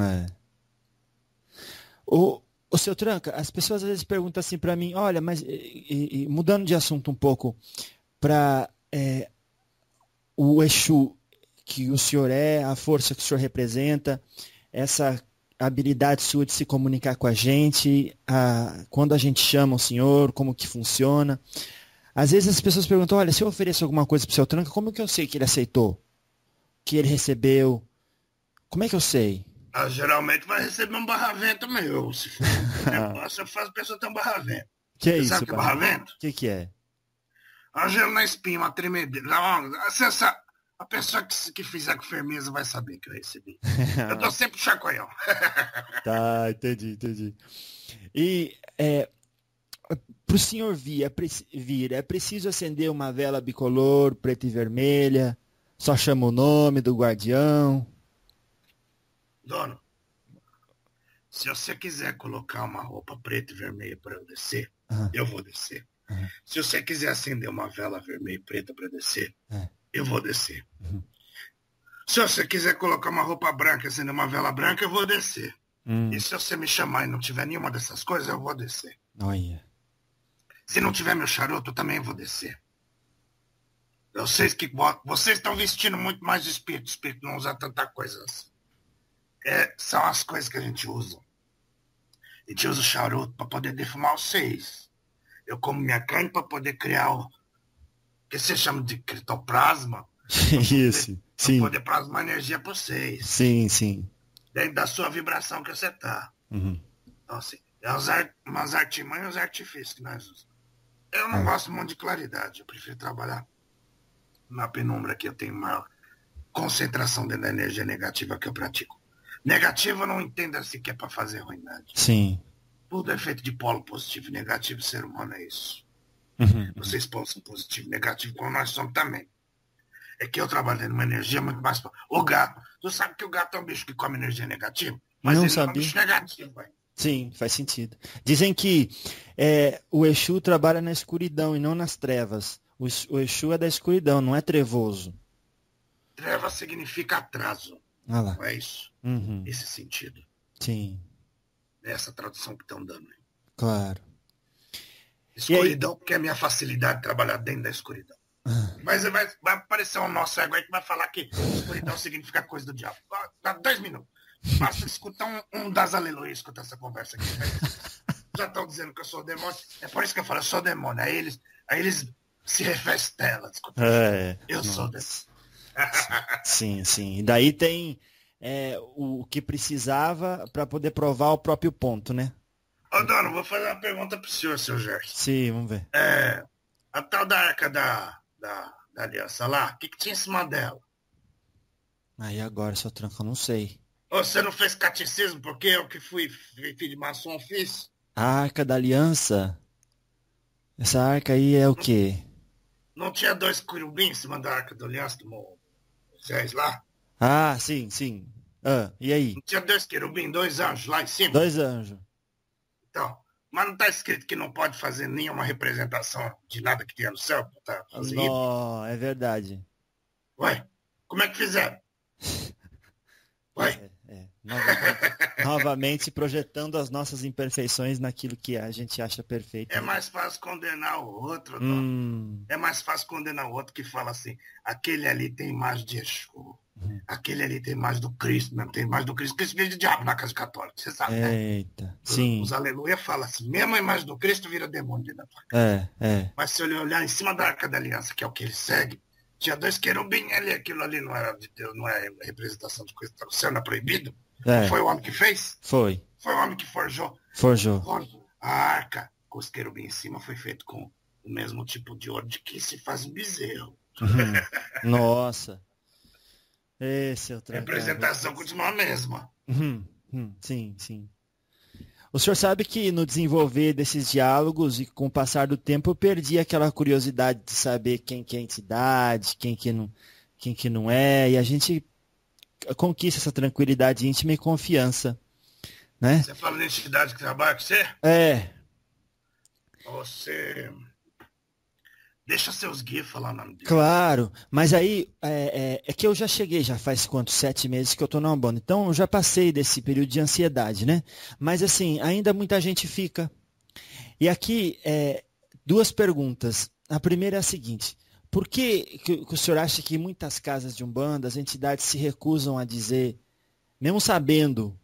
[SPEAKER 2] O seu Tranca, as pessoas às vezes perguntam assim para mim, olha, mas mudando de assunto um pouco, para o Exu que o senhor é, a força que o senhor representa, essa habilidade sua de se comunicar com a gente, quando a gente chama o senhor, como que funciona. Às vezes as pessoas perguntam, olha, se eu ofereço alguma coisa para o seu Tranca, como que eu sei que ele aceitou? Que ele recebeu? Como é que eu sei?
[SPEAKER 1] Geralmente vai receber um barravento meu. Se for um negócio, eu faço a pessoa ter um barravento.
[SPEAKER 2] Que é
[SPEAKER 1] Você
[SPEAKER 2] isso,
[SPEAKER 1] sabe o que é barravento?
[SPEAKER 2] Que é?
[SPEAKER 1] Um gelo na espinha, uma tremedeira. A pessoa que fizer com firmeza vai saber que eu recebi. Eu dou sempre chacoalhão.
[SPEAKER 2] Tá, entendi. E pro senhor vir, é preciso acender uma vela bicolor, preta e vermelha? Só chama o nome do guardião?
[SPEAKER 1] Dono, se você quiser colocar uma roupa preta e vermelha para eu descer, eu vou descer. Se você quiser acender uma vela vermelha e preta para descer, eu vou descer. Se você quiser colocar uma roupa branca e acender uma vela branca, eu vou descer. E se você me chamar e não tiver nenhuma dessas coisas, eu vou descer.
[SPEAKER 2] Olha.
[SPEAKER 1] Se não tiver meu charuto, eu também vou descer. Vocês estão vestindo muito mais espírito. Espírito não usa tanta coisa assim. São as coisas que a gente usa. A gente usa o charuto para poder defumar vocês. Eu como minha carne para poder criar o que você chama de criptoplasma.
[SPEAKER 2] Isso, sim.
[SPEAKER 1] Para poder plasmar energia para vocês.
[SPEAKER 2] Sim.
[SPEAKER 1] Dentro da sua vibração que você tá. Então, assim, umas artimanhas e os artifícios que nós usamos. Eu não gosto muito de claridade. Eu prefiro trabalhar na penumbra, que eu tenho maior concentração dentro da energia negativa que eu pratico. Negativa eu não entendo assim que é para fazer ruindade.
[SPEAKER 2] Sim.
[SPEAKER 1] Tudo é feito de polo positivo e negativo, o ser humano é isso. Vocês são positivo e negativo, como nós somos também. É que eu trabalho dentro de uma energia muito mais... O gato, tu sabe que o gato é um bicho que come energia negativa? Mas
[SPEAKER 2] não
[SPEAKER 1] ele
[SPEAKER 2] sabia.
[SPEAKER 1] é um bicho negativo, velho.
[SPEAKER 2] Sim, faz sentido. Dizem que o Exu trabalha na escuridão e não nas trevas. O Exu é da escuridão, não é trevoso.
[SPEAKER 1] Treva significa atraso.
[SPEAKER 2] Ah lá.
[SPEAKER 1] Não é isso? Esse sentido.
[SPEAKER 2] Sim.
[SPEAKER 1] Essa tradução que estão dando.
[SPEAKER 2] Claro.
[SPEAKER 1] Escuridão, porque é a minha facilidade de trabalhar dentro da escuridão. Mas vai aparecer um nosso ego aí que vai falar que escuridão significa coisa do diabo. Dá 2 minutos. Basta escutar um das aleluias, escutar essa conversa aqui. Já estão dizendo que eu sou demônio. É por isso que eu falo, eu sou demônio. Aí eles se refestelam. Eu sou demônio.
[SPEAKER 2] Sim. E daí tem o que precisava para poder provar o próprio ponto, né?
[SPEAKER 1] Ô, dono, vou fazer uma pergunta pro senhor, seu Gerson.
[SPEAKER 2] Sim, vamos ver.
[SPEAKER 1] A tal da arca da aliança lá, o que tinha em cima dela?
[SPEAKER 2] Aí agora, seu Tranca, eu não sei.
[SPEAKER 1] Você não fez catecismo porque eu que fui filho de maçom fiz?
[SPEAKER 2] A Arca da Aliança? Essa arca aí é o quê?
[SPEAKER 1] Não tinha 2 querubins em cima da Arca da Aliança do Moisés lá?
[SPEAKER 2] Ah, sim. E aí?
[SPEAKER 1] Não tinha 2 querubins, 2 anjos lá em cima?
[SPEAKER 2] 2 anjos.
[SPEAKER 1] Então, mas não está escrito que não pode fazer nenhuma representação de nada que tenha no céu?
[SPEAKER 2] Não, é verdade.
[SPEAKER 1] Ué, como é que fizeram? Ué?
[SPEAKER 2] Novamente projetando as nossas imperfeições naquilo que a gente acha perfeito.
[SPEAKER 1] É mais fácil condenar o outro, não. É mais fácil condenar o outro que fala assim, aquele ali tem imagem de Exu, aquele ali tem imagem do Cristo, não tem imagem do Cristo. Cristo veio de diabo na casa católica, você sabe, né?
[SPEAKER 2] Eita, sim.
[SPEAKER 1] Os aleluia falam assim, mesmo a imagem do Cristo vira demônio dentro da tua casa. Mas se ele olhar em cima da Arca da Aliança, que é o que ele segue, tinha 2 querubins ali, aquilo ali não era de Deus, não é representação de coisa, o céu não é proibido? Não foi o homem que fez?
[SPEAKER 2] Foi
[SPEAKER 1] o homem que forjou. A arca com os querubins em cima foi feito com o mesmo tipo de ouro de que se faz um bezerro.
[SPEAKER 2] Nossa. Esse é o tranca.
[SPEAKER 1] A representação continua a mesma.
[SPEAKER 2] Sim. O senhor sabe que no desenvolver desses diálogos e com o passar do tempo eu perdi aquela curiosidade de saber quem que é entidade, quem que não é, e a gente conquista essa tranquilidade íntima e confiança, né?
[SPEAKER 1] Você fala de entidade que trabalha com você? Você deixa seus guias falar o nome dele.
[SPEAKER 2] Claro, mas aí é que eu já cheguei, já faz 7 meses que eu tô na Umbanda, então eu já passei desse período de ansiedade, né? Mas assim, ainda muita gente fica. E aqui, 2 perguntas. A primeira é a seguinte: por que o senhor acha que em muitas casas de Umbanda as entidades se recusam a dizer, mesmo sabendo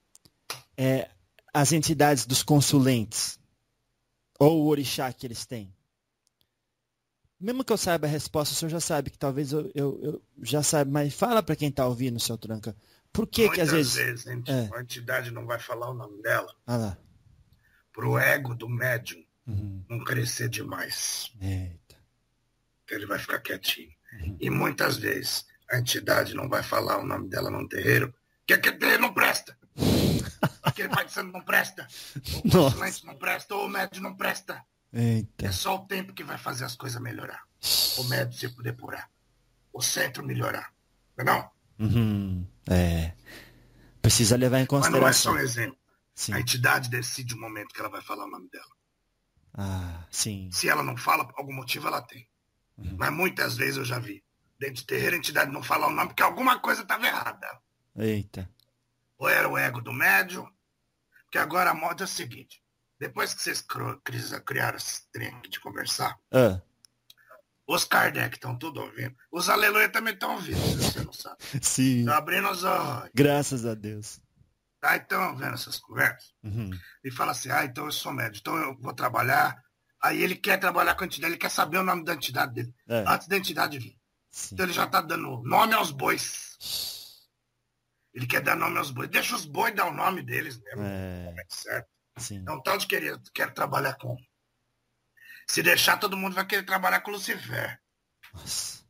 [SPEAKER 2] as entidades dos consulentes, ou o orixá que eles têm? Mesmo que eu saiba a resposta, o senhor já sabe que talvez eu já saiba, mas fala para quem está ouvindo, seu Tranca. Por que às
[SPEAKER 1] Muitas
[SPEAKER 2] vezes...
[SPEAKER 1] a entidade não vai falar o nome dela
[SPEAKER 2] Ah lá.
[SPEAKER 1] pro ego do médium
[SPEAKER 2] Uhum.
[SPEAKER 1] não crescer demais.
[SPEAKER 2] Eita.
[SPEAKER 1] Ele vai ficar quietinho. E muitas vezes a entidade não vai falar o nome dela no terreiro, porque aquele terreiro não presta. Aquele pai de santo não presta. O consulente não presta, ou o médium não presta.
[SPEAKER 2] Eita.
[SPEAKER 1] É só o tempo que vai fazer as coisas melhorar. O médium se depurar. O centro melhorar. Não?
[SPEAKER 2] Uhum. Precisa levar em
[SPEAKER 1] Mas não é só
[SPEAKER 2] consideração.
[SPEAKER 1] um exemplo.
[SPEAKER 2] Sim.
[SPEAKER 1] A entidade decide o momento que ela vai falar o nome dela.
[SPEAKER 2] Ah, sim.
[SPEAKER 1] Se ela não fala, por algum motivo ela tem. Mas muitas vezes eu já vi. Dentro de terreiro, a entidade não fala o nome porque alguma coisa estava errada.
[SPEAKER 2] Eita.
[SPEAKER 1] Ou era o ego do médium. Porque agora a moda é o seguinte. Depois que vocês criaram esse trem aqui de conversar,
[SPEAKER 2] Ah,
[SPEAKER 1] os Kardec estão tudo ouvindo. Os aleluia também estão ouvindo, se você não sabe.
[SPEAKER 2] sim.
[SPEAKER 1] Estão abrindo os olhos.
[SPEAKER 2] Graças a Deus.
[SPEAKER 1] Tá, então, vendo essas conversas.
[SPEAKER 2] Uhum.
[SPEAKER 1] E fala assim, então eu sou médium, então eu vou trabalhar. Aí ele quer trabalhar com a entidade, ele quer saber o nome da entidade dele. Antes da entidade vir.
[SPEAKER 2] Sim.
[SPEAKER 1] Então ele já tá dando nome aos bois. Ele quer dar nome aos bois. Deixa os bois dar o nome deles mesmo. Certo?
[SPEAKER 2] Sim.
[SPEAKER 1] Então, tal de quer trabalhar com. Se deixar, todo mundo vai querer trabalhar com Lucifer.
[SPEAKER 2] Nossa.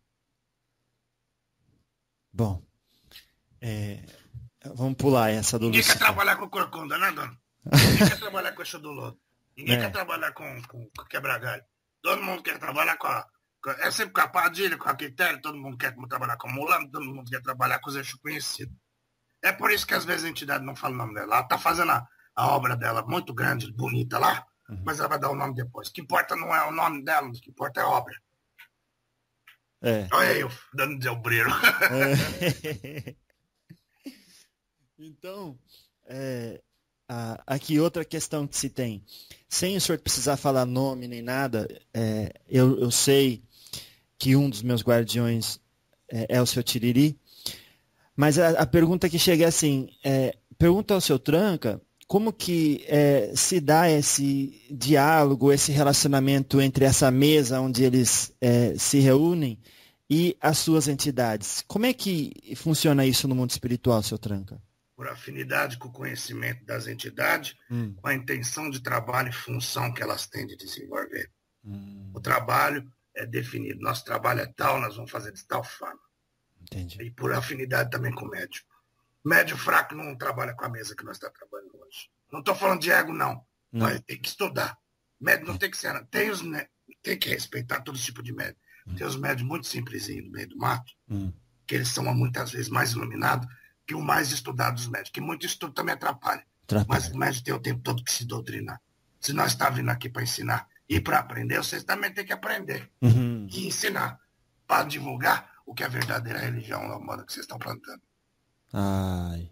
[SPEAKER 2] Bom. Vamos pular essa do
[SPEAKER 1] Ninguém
[SPEAKER 2] Lucifer.
[SPEAKER 1] quer trabalhar com Corcunda, né, dona? Ninguém quer trabalhar com Exu do Lodo. Ninguém quer trabalhar com quebra-galho. Todo mundo quer trabalhar é sempre com a Padilha, com a Quitéria, todo mundo quer trabalhar com a Mulano, todo mundo quer trabalhar com os Exu conhecidos. É por isso que às vezes a entidade não fala o nome dela. Ela tá fazendo a obra dela muito grande, bonita lá, mas ela vai dar o nome depois. O que importa não é o nome dela, o que importa é a obra. Olha aí, eu dando de obreiro.
[SPEAKER 2] Então, aqui outra questão que se tem. Sem o senhor precisar falar nome nem nada, eu sei que um dos meus guardiões é o seu Tiriri, mas a pergunta que chega é assim, pergunta ao seu Tranca como que se dá esse diálogo, esse relacionamento entre essa mesa onde eles se reúnem e as suas entidades. Como é que funciona isso no mundo espiritual, seu Tranca?
[SPEAKER 1] Por afinidade com o conhecimento das entidades, com a intenção de trabalho e função que elas têm de desenvolver. O trabalho é definido. Nosso trabalho é tal, nós vamos fazer de tal forma.
[SPEAKER 2] Entendi.
[SPEAKER 1] E por afinidade também com o médium. Médium fraco não trabalha com a mesa que nós estamos trabalhando hoje. Não estou falando de ego, não. Mas tem que estudar. Médium não tem que ser... Tem que respeitar todo tipo de médium. Tem os médios muito simplesinhos no meio do mato, que eles são muitas vezes mais iluminados que o mais estudado dos médios. Que muito estudo também atrapalha. Mas o médium tem o tempo todo que se doutrinar. Se nós estamos vindo aqui para ensinar e para aprender, vocês também têm que aprender. E ensinar para divulgar o que é a verdadeira religião, a moda que vocês estão plantando.
[SPEAKER 2] Ai.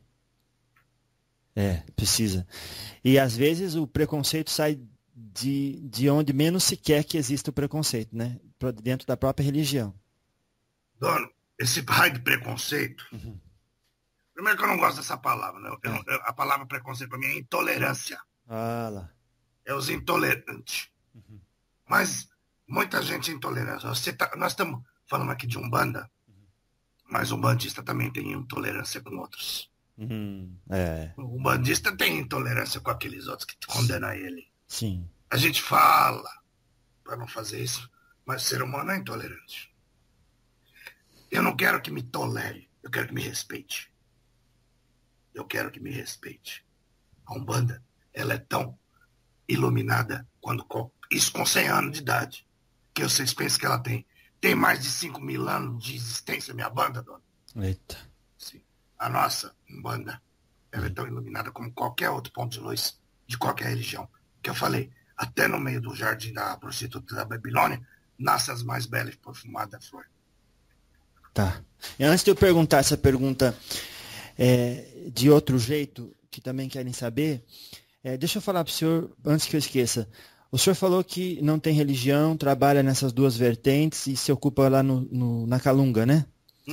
[SPEAKER 2] Precisa. E às vezes o preconceito sai de onde menos se quer que exista o preconceito, né? Dentro da própria religião.
[SPEAKER 1] Dono, esse raio de preconceito... Primeiro que eu não gosto dessa palavra, né? A palavra preconceito para mim é intolerância.
[SPEAKER 2] Lá.
[SPEAKER 1] É os intolerantes. Mas muita gente é intolerante. Nós estamos falando aqui de Umbanda, mas o umbandista também tem intolerância com outros. O umbandista tem intolerância com aqueles outros que condenam ele.
[SPEAKER 2] Sim.
[SPEAKER 1] A gente fala para não fazer isso, mas o ser humano é intolerante. Eu não quero que me tolere, eu quero que me respeite. Eu quero que me respeite. A Umbanda, ela é tão iluminada isso com 100 anos de idade. Que vocês pensam que ela tem. Tem mais de 5.000 anos de existência, minha banda, dona.
[SPEAKER 2] Eita.
[SPEAKER 1] Sim. A nossa Umbanda, ela é tão iluminada como qualquer outro ponto de luz de qualquer religião. Que eu falei, até no meio do jardim da prostituta da Babilônia, nascem as mais belas e perfumadas flores.
[SPEAKER 2] Tá. E antes de eu perguntar essa pergunta de outro jeito, que também querem saber, deixa eu falar para o senhor, antes que eu esqueça. O senhor falou que não tem religião, trabalha nessas duas vertentes e se ocupa lá na Calunga, né?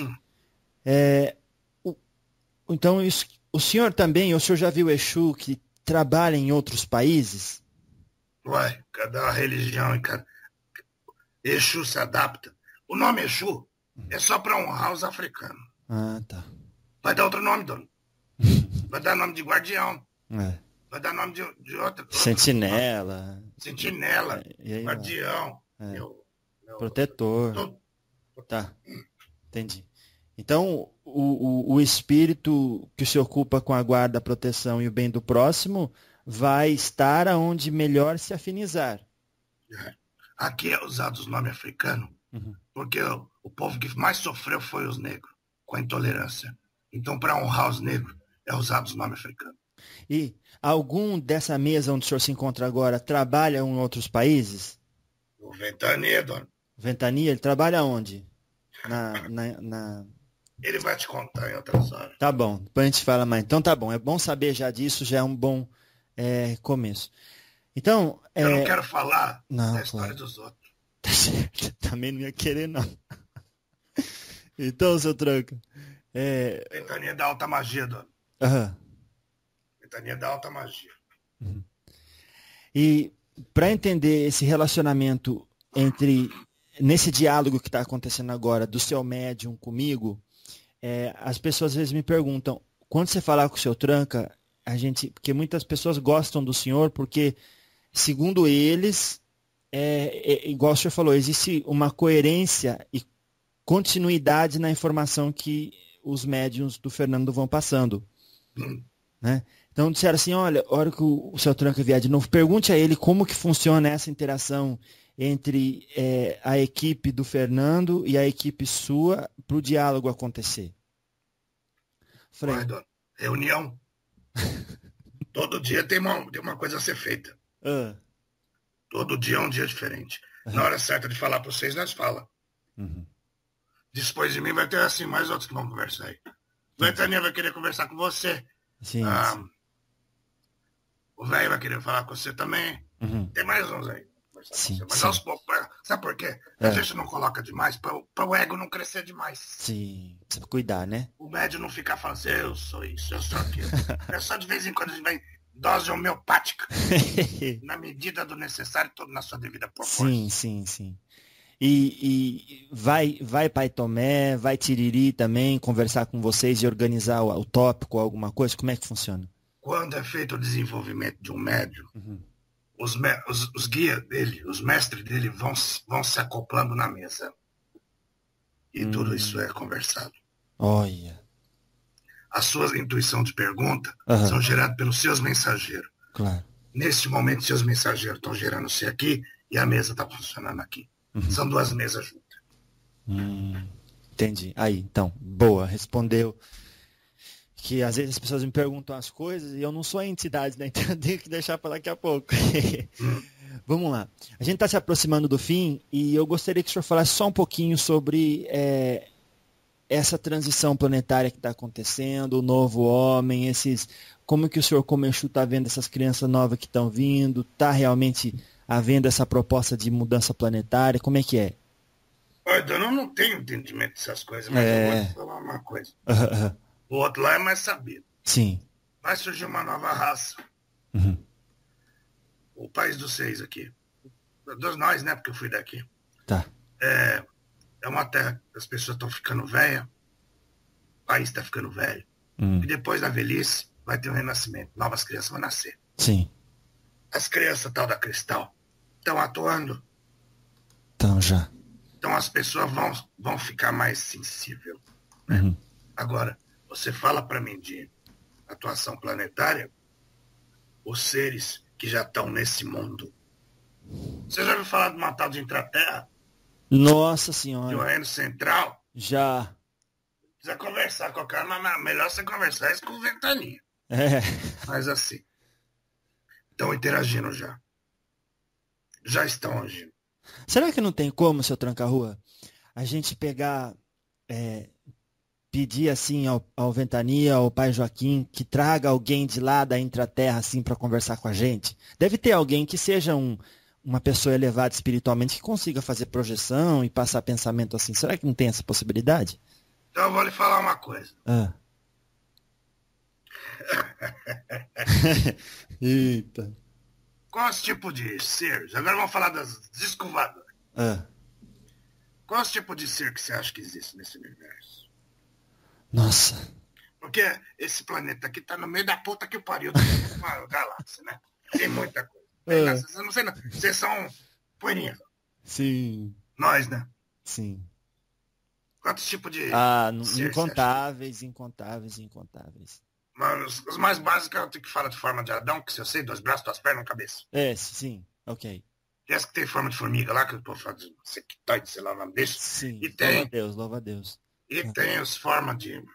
[SPEAKER 2] Então, o senhor também, o senhor já viu Exu que trabalha em outros países?
[SPEAKER 1] Ué, cada religião e cada... Exu se adapta. O nome Exu é só para honrar os africanos.
[SPEAKER 2] Ah, tá.
[SPEAKER 1] Vai dar outro nome, dono. Vai dar nome de guardião. Vai dar nome de outro.
[SPEAKER 2] Sentinela.
[SPEAKER 1] Sentinela.
[SPEAKER 2] Aí,
[SPEAKER 1] guardião.
[SPEAKER 2] Meu protetor. Tá. Entendi. Então, o espírito que se ocupa com a guarda, a proteção e o bem do próximo vai estar aonde melhor se afinizar.
[SPEAKER 1] Aqui é usado os nomes africanos, porque o povo que mais sofreu foi os negros, com a intolerância. Então, para honrar os negros, é usado os nomes africanos.
[SPEAKER 2] E algum dessa mesa onde o senhor se encontra agora trabalha em outros países?
[SPEAKER 1] O Ventania, dono.
[SPEAKER 2] Ventania, ele trabalha onde?
[SPEAKER 1] Ele vai te contar em outras horas.
[SPEAKER 2] Tá bom, depois a gente fala mais. Então tá bom, é bom saber já disso, já é um bom começo. Então...
[SPEAKER 1] Eu não quero falar
[SPEAKER 2] da
[SPEAKER 1] história dos outros.
[SPEAKER 2] Tá certo, também não ia querer não. Então, seu Tranca...
[SPEAKER 1] Ventania da alta magia, dono. Ventania da alta magia.
[SPEAKER 2] E para entender esse relacionamento nesse diálogo que está acontecendo agora, do seu médium comigo, as pessoas às vezes me perguntam, quando você falar com o seu Tranca, porque muitas pessoas gostam do senhor, porque, segundo eles, igual o senhor falou, existe uma coerência e continuidade na informação que os médiuns do Fernando vão passando. Né? Então disseram assim, olha, a hora que o seu Tranca vier de novo, pergunte a ele como que funciona essa interação entre a equipe do Fernando e a equipe sua para o diálogo acontecer.
[SPEAKER 1] Falei, reunião. Todo dia tem uma coisa a ser feita. Todo dia é um dia diferente. Na hora certa de falar para vocês, nós fala. Depois de mim vai ter assim mais outros que vão conversar aí. O Ventania vai querer conversar com você.
[SPEAKER 2] Sim.
[SPEAKER 1] O velho vai querer falar com você também. Tem mais uns aí.
[SPEAKER 2] Sim,
[SPEAKER 1] mas aos poucos, sabe por quê? A gente não coloca demais para o ego não crescer demais.
[SPEAKER 2] Sim, precisa cuidar, né?
[SPEAKER 1] O médium não ficar falando assim, eu sou isso, eu sou aquilo. É só de vez em quando a gente vai dose homeopática. Na medida do necessário, tudo na sua devida proporção.
[SPEAKER 2] Sim. E vai Pai Tomé, vai Tiriri também conversar com vocês e organizar o tópico, alguma coisa? Como é que funciona?
[SPEAKER 1] Quando é feito o desenvolvimento de um médium, os guias dele, os mestres dele vão se acoplando na mesa. E tudo isso é conversado.
[SPEAKER 2] Olha.
[SPEAKER 1] As suas intuições de pergunta são geradas pelos seus mensageiros.
[SPEAKER 2] Claro.
[SPEAKER 1] Neste momento, seus mensageiros estão gerando-se aqui e a mesa está funcionando aqui. São duas mesas juntas.
[SPEAKER 2] Entendi. Aí, então, boa, respondeu. Que às vezes as pessoas me perguntam as coisas e eu não sou a entidade, né? Então eu tenho que deixar para daqui a pouco. Vamos lá. A gente está se aproximando do fim e eu gostaria que o senhor falasse só um pouquinho sobre essa transição planetária que está acontecendo, o novo homem, como que o senhor como Exu está vendo essas crianças novas que estão vindo, está realmente havendo essa proposta de mudança planetária, como é que é?
[SPEAKER 1] Olha, eu não tenho entendimento dessas coisas, mas eu vou te falar uma coisa. O outro lá é mais sabido.
[SPEAKER 2] Sim.
[SPEAKER 1] Vai surgir uma nova raça. O país dos 6 aqui. Dos nós, né? Porque eu fui daqui.
[SPEAKER 2] Tá.
[SPEAKER 1] É uma terra que as pessoas estão ficando velhas. O país está ficando velho. E depois da velhice vai ter um renascimento. Novas crianças vão nascer.
[SPEAKER 2] Sim.
[SPEAKER 1] As crianças tal da Cristal estão atuando.
[SPEAKER 2] Então já.
[SPEAKER 1] Então as pessoas vão ficar mais sensíveis. Né? Agora, você fala para mim de atuação planetária, os seres que já estão nesse mundo. Você já ouviu falar de uma tal de Intraterra?
[SPEAKER 2] Nossa Senhora.
[SPEAKER 1] De um reino central?
[SPEAKER 2] Já.
[SPEAKER 1] Precisa conversar com o cara, mas melhor você conversar isso com o Ventania. Mas assim, estão interagindo já. Já estão agindo.
[SPEAKER 2] Será que não tem como, seu Tranca-Rua, a gente pegar... pedir assim ao Ventania, ao Pai Joaquim, que traga alguém de lá da Intraterra assim para conversar com a gente? Deve ter alguém que seja uma pessoa elevada espiritualmente que consiga fazer projeção e passar pensamento assim. Será que não tem essa possibilidade?
[SPEAKER 1] Então eu vou lhe falar uma coisa.
[SPEAKER 2] Eita.
[SPEAKER 1] Qual os tipos de seres? Agora vamos falar das descovadoras. Qual os tipos de ser que você acha que existe nesse universo?
[SPEAKER 2] Nossa.
[SPEAKER 1] Porque esse planeta aqui tá no meio da puta que o pariu da galáxia, né? Tem muita coisa. Eu não sei não. Vocês são poeirinha.
[SPEAKER 2] Sim.
[SPEAKER 1] Nós, né?
[SPEAKER 2] Sim.
[SPEAKER 1] Quantos tipos de...
[SPEAKER 2] Incontáveis.
[SPEAKER 1] Mas os mais básicos é o que fala de forma de Adão, que se eu sei, 2 braços, 2 pernas, 1 cabeça.
[SPEAKER 2] Sim. Ok.
[SPEAKER 1] E essa que tem forma de formiga lá, que eu tô falando de sectoide, sei lá o nome desse.
[SPEAKER 2] Sim.
[SPEAKER 1] E tem...
[SPEAKER 2] Louva a Deus.
[SPEAKER 1] E tem os formas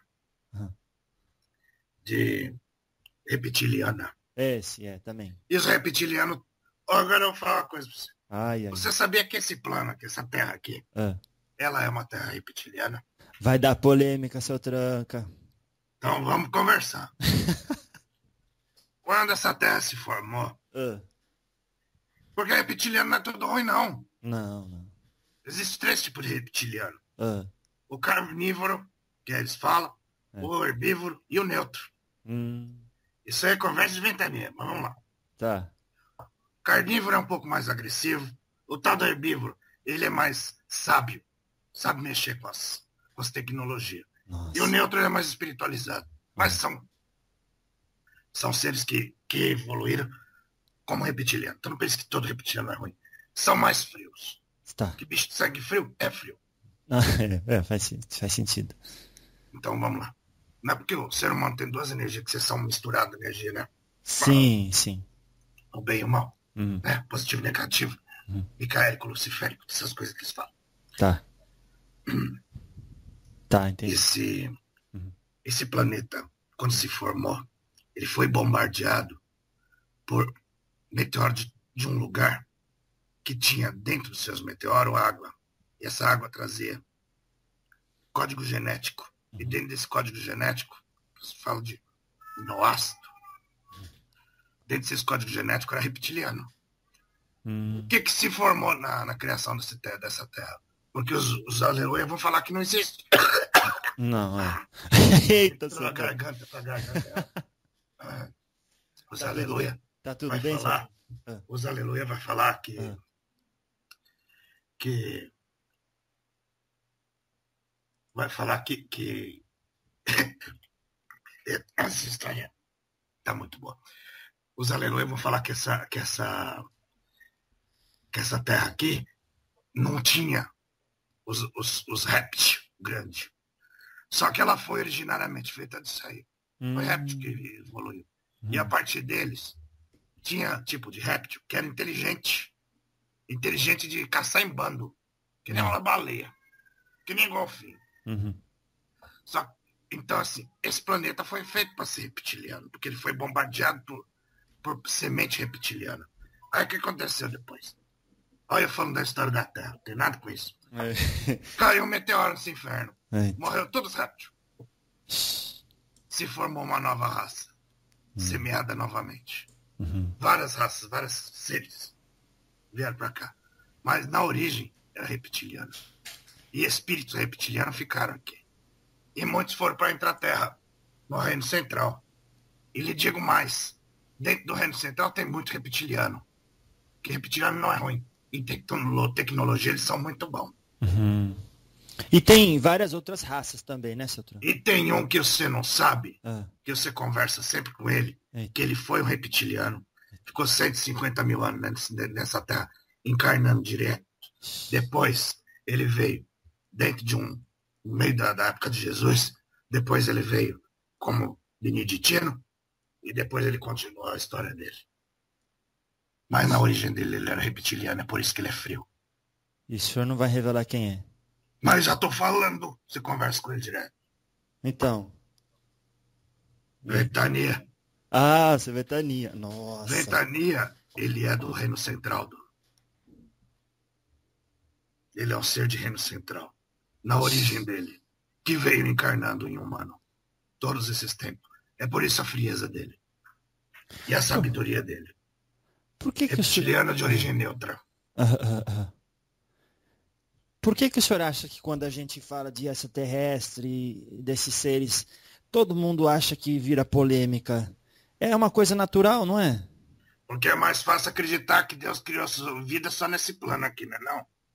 [SPEAKER 1] de reptiliana.
[SPEAKER 2] Também.
[SPEAKER 1] E os reptilianos... Agora eu vou falar uma coisa pra você.
[SPEAKER 2] Ai.
[SPEAKER 1] Você sabia que esse plano aqui, essa terra aqui, ela é uma terra reptiliana?
[SPEAKER 2] Vai dar polêmica, seu tranca.
[SPEAKER 1] Então vamos conversar. Quando essa terra se formou... Porque reptiliano não é tudo ruim, não.
[SPEAKER 2] Não.
[SPEAKER 1] Existem 3 tipos de reptiliano. O carnívoro, que eles falam, o herbívoro e o neutro. Isso aí é conversa de ventania, mas vamos lá.
[SPEAKER 2] Tá.
[SPEAKER 1] O carnívoro é um pouco mais agressivo. O tal do herbívoro, ele é mais sábio. Sabe mexer com as tecnologias.
[SPEAKER 2] Nossa.
[SPEAKER 1] E o neutro é mais espiritualizado. Mas são seres que evoluíram como reptiliano. Então não pense que todo reptiliano é ruim. São mais frios.
[SPEAKER 2] Tá.
[SPEAKER 1] Que bicho de sangue frio é frio.
[SPEAKER 2] Faz sentido.
[SPEAKER 1] Então vamos lá. Não é porque o ser humano tem 2 energias que vocês são misturadas energia, né?
[SPEAKER 2] Sim.
[SPEAKER 1] O bem e o mal. Né? Positivo e negativo. Micaélico, luciférico, essas coisas que eles falam.
[SPEAKER 2] Tá, entendi.
[SPEAKER 1] Esse planeta, quando se formou, ele foi bombardeado por meteoro de um lugar que tinha dentro dos seus meteoros água. E essa água trazia código genético. E dentro desse código genético, se fala de aminoácido, dentro desse código genético era reptiliano. O que se formou na criação dessa terra? Porque os aleluia vão falar que não existe.
[SPEAKER 2] Não, Eita,
[SPEAKER 1] pra garganta. Os aleluia.
[SPEAKER 2] Tá tudo bem,
[SPEAKER 1] falar, os aleluia vai falar que vai falar que essa história tá muito boa. Os aleluia vão falar que essa terra aqui não tinha os répteis grandes. Só que ela foi originariamente feita disso aí. Foi réptil que evoluiu. E a partir deles, tinha tipo de réptil que era inteligente. Inteligente de caçar em bando. Que nem uma baleia. Que nem golfinho. Só, então, assim, esse planeta foi feito para ser reptiliano. Porque ele foi bombardeado por semente reptiliana. Aí o que aconteceu depois? Olha eu falando da história da Terra. Não tem nada com isso. Caiu um meteoro nesse inferno. Morreu todos os répteis. Se formou uma nova raça. Semeada novamente. Várias raças, vários seres vieram para cá. Mas na origem era reptiliano. E espíritos reptilianos ficaram aqui. E muitos foram para entrar a Terra, no Reino Central. E lhe digo mais, dentro do Reino Central tem muito reptiliano. Que reptiliano não é ruim. Em tecnologia eles são muito bons.
[SPEAKER 2] E tem várias outras raças também, né, seu Tron?
[SPEAKER 1] E tem um que você não sabe, que você conversa sempre com ele, que ele foi um reptiliano. Ficou 150 mil anos nessa terra, encarnando direto. Depois, ele veio dentro de no meio da época de Jesus. Depois ele veio como beneditino. E depois ele continuou a história dele. Mas na origem dele ele era reptiliano, é por isso que ele é frio.
[SPEAKER 2] E o senhor não vai revelar quem é?
[SPEAKER 1] Mas já tô falando, você conversa com ele direto.
[SPEAKER 2] Então.
[SPEAKER 1] Ventania.
[SPEAKER 2] Você Ventania. Nossa.
[SPEAKER 1] Ventania, ele é do Reino Central. Ele é um ser de Reino Central. Na origem dele. Que veio encarnando em humano. Todos esses tempos. É por isso a frieza dele. E a sabedoria dele.
[SPEAKER 2] Por que
[SPEAKER 1] reptiliano de origem neutra.
[SPEAKER 2] Por que o senhor acha que quando a gente fala de extraterrestre, desses seres, todo mundo acha que vira polêmica? É uma coisa natural, não é?
[SPEAKER 1] Porque é mais fácil acreditar que Deus criou a vida só nesse plano aqui, não é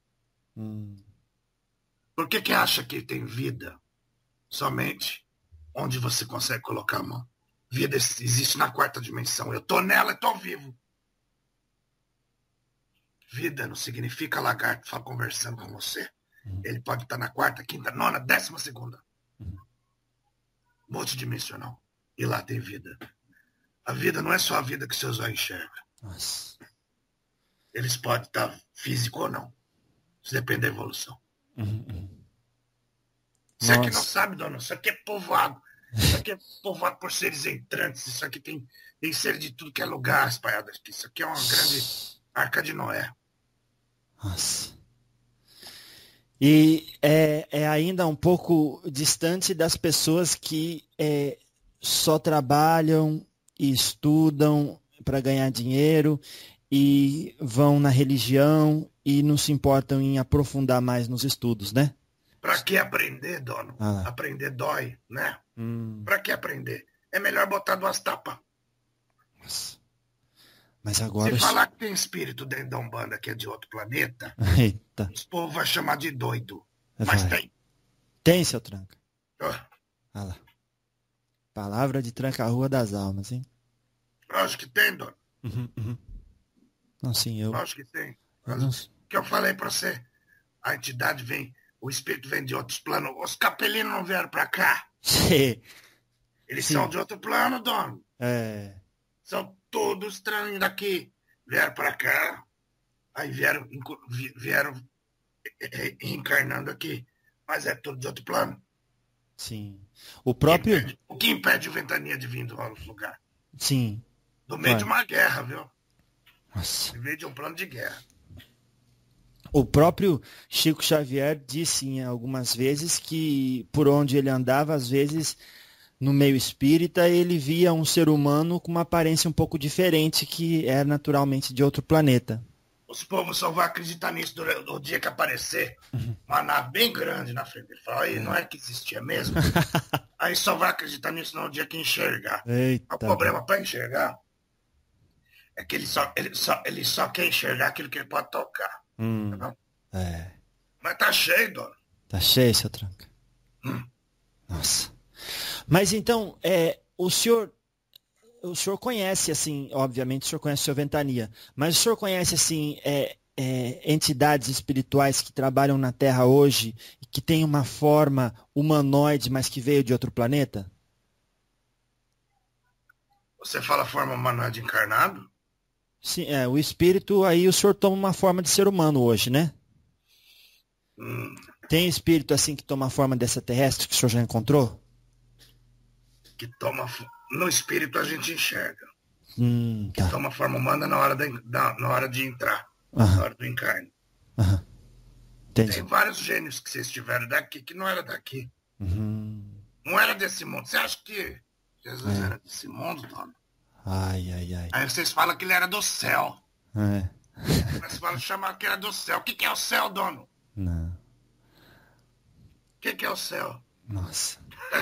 [SPEAKER 1] não? Por que acha que tem vida somente onde você consegue colocar a mão. Vida existe na quarta dimensão. Eu tô nela e tô vivo. Vida não significa lagarto só conversando com você. Ele pode estar na quarta, quinta, nona, 12ª. Multidimensional. E lá tem vida. A vida não é só a vida que seus olhos enxergam.
[SPEAKER 2] Nossa.
[SPEAKER 1] Eles podem estar físico ou não. Isso depende da evolução. Você aqui não sabe, dona. Isso aqui é povoado. Isso aqui é povoado por seres entrantes. Isso aqui tem seres de tudo que é lugar espalhado aqui. Isso aqui é uma grande arca de Noé.
[SPEAKER 2] Nossa. E é ainda um pouco distante das pessoas que só trabalham e estudam para ganhar dinheiro e vão na religião e não se importam em aprofundar mais nos estudos, né?
[SPEAKER 1] Pra que aprender, dono? Aprender dói, né? Pra que aprender? É melhor botar 2 tapas.
[SPEAKER 2] Nossa. Mas agora...
[SPEAKER 1] Se falar que tem espírito dentro da Umbanda que é de outro planeta,
[SPEAKER 2] Eita.
[SPEAKER 1] os povos vão chamar de doido. Mas tem.
[SPEAKER 2] Tem, seu Tranca.
[SPEAKER 1] Ah,
[SPEAKER 2] Olha lá. Palavra de tranca-rua das almas, hein?
[SPEAKER 1] lógico que tem, dono.
[SPEAKER 2] Não, sim, eu...
[SPEAKER 1] Lógico que tem.
[SPEAKER 2] eu não...
[SPEAKER 1] Que eu falei pra você. A entidade vem, o espírito vem de outros planos. Os capelinos não vieram pra cá. Eles
[SPEAKER 2] Sim.
[SPEAKER 1] são de outro plano, dono. São todos estranhos daqui. Vieram pra cá. Aí vieram reencarnando aqui. Mas é tudo de outro plano.
[SPEAKER 2] Sim. O próprio...
[SPEAKER 1] O que impede o Ventania de vir do outro lugar?
[SPEAKER 2] Sim.
[SPEAKER 1] No meio de uma guerra, viu?
[SPEAKER 2] Nossa.
[SPEAKER 1] No meio de um plano de guerra.
[SPEAKER 2] O próprio Chico Xavier disse em algumas vezes que por onde ele andava, às vezes, no meio espírita, ele via um ser humano com uma aparência um pouco diferente, que é naturalmente de outro planeta.
[SPEAKER 1] Os povos só vão acreditar nisso no dia que aparecer uma nave bem grande na frente. Ele fala, aí não é que existia mesmo? Aí só vai acreditar nisso no dia que enxergar.
[SPEAKER 2] Eita.
[SPEAKER 1] O problema para enxergar é que ele só quer enxergar aquilo que ele pode tocar. Tá, mas tá cheio, dono.
[SPEAKER 2] Tá cheio, seu Tranca. Nossa. Mas então, o senhor conhece, assim, obviamente o senhor conhece o seu Ventania, mas o senhor conhece, assim, entidades espirituais que trabalham na Terra hoje e que têm uma forma humanoide, mas que veio de outro planeta?
[SPEAKER 1] Você fala forma humanoide encarnado?
[SPEAKER 2] Sim, o espírito, aí o senhor toma uma forma de ser humano hoje, né? Tem espírito assim que toma a forma dessa terrestre que o senhor já encontrou?
[SPEAKER 1] Que toma... No espírito a gente enxerga. Que
[SPEAKER 2] Tá.
[SPEAKER 1] toma forma humana na hora de entrar. Na hora do encarne.
[SPEAKER 2] Entendi.
[SPEAKER 1] Tem vários gênios que vocês tiveram daqui que não era daqui. Não era desse mundo. Você acha que Jesus era desse mundo, dono?
[SPEAKER 2] Ai.
[SPEAKER 1] Aí vocês falam que ele era do céu. Mas falam chamar que era do céu. O que é o céu, dono?
[SPEAKER 2] Não.
[SPEAKER 1] O que é o céu?
[SPEAKER 2] Nossa.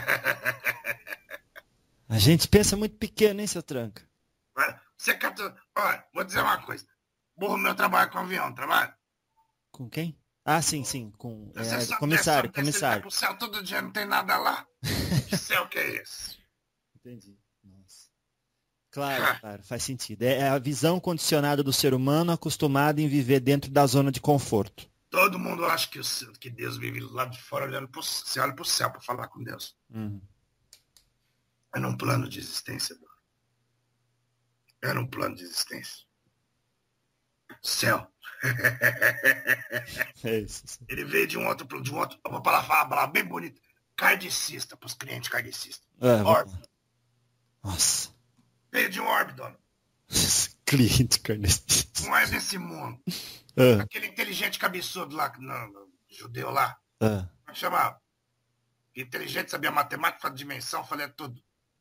[SPEAKER 2] A gente pensa muito pequeno, hein, seu Tranca?
[SPEAKER 1] Você cata... Olha, vou dizer uma coisa. Burro meu trabalha com avião, trabalha?
[SPEAKER 2] Com quem? Ah, sim, com
[SPEAKER 1] comissário.
[SPEAKER 2] comissário.
[SPEAKER 1] Pro céu todo dia, não tem nada lá. Que céu que é esse?
[SPEAKER 2] Entendi. Nossa. Claro, faz sentido. É a visão condicionada do ser humano acostumado em viver dentro da zona de conforto.
[SPEAKER 1] Todo mundo acha que Deus vive lá de fora olhando pro céu. Você olha pro céu para falar com Deus. É num plano de existência. É num plano de existência. Céu.
[SPEAKER 2] É isso.
[SPEAKER 1] Ele veio de um outro, eu vou falar uma palavra bem bonita. Kardecista, pros clientes kardecistas. Orbe.
[SPEAKER 2] Nossa.
[SPEAKER 1] Veio de um orbe, dono.
[SPEAKER 2] Cliente kardecista.
[SPEAKER 1] Não é desse mundo. Aquele inteligente cabeçudo lá, judeu lá. Como chamava? Inteligente, sabia matemática, fazia dimensão, fazia tudo.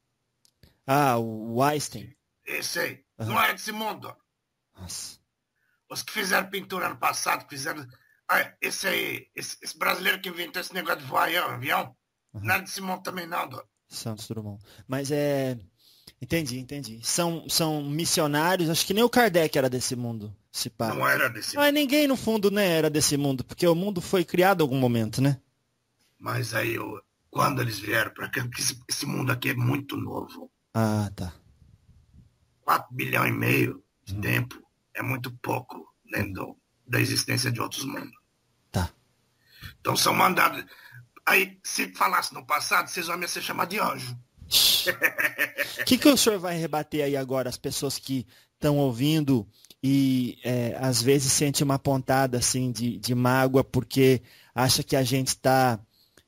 [SPEAKER 2] O Einstein.
[SPEAKER 1] Esse aí. Não era desse mundo, dono.
[SPEAKER 2] Nossa.
[SPEAKER 1] Os que fizeram pintura ano passado, fizeram... esse aí, esse brasileiro que inventou esse negócio de voar em avião, não era desse mundo também não, dono.
[SPEAKER 2] Santos Drummond. Mas Entendi. São missionários, acho que nem o Kardec era desse mundo, se pá.
[SPEAKER 1] Não era desse mundo.
[SPEAKER 2] Mas ninguém, no fundo, né, era desse mundo, porque o mundo foi criado em algum momento, né?
[SPEAKER 1] Mas aí quando eles vieram para cá, porque esse mundo aqui é muito novo.
[SPEAKER 2] Ah, tá.
[SPEAKER 1] 4 bilhões e meio de tempo é muito pouco dentro da existência de outros mundos.
[SPEAKER 2] Tá.
[SPEAKER 1] Então são mandados. Aí, se falasse no passado, vocês vão me ser chamados de anjo.
[SPEAKER 2] O que o senhor vai rebater aí agora, as pessoas que estão ouvindo e às vezes sente uma pontada assim de mágoa porque acha que a gente está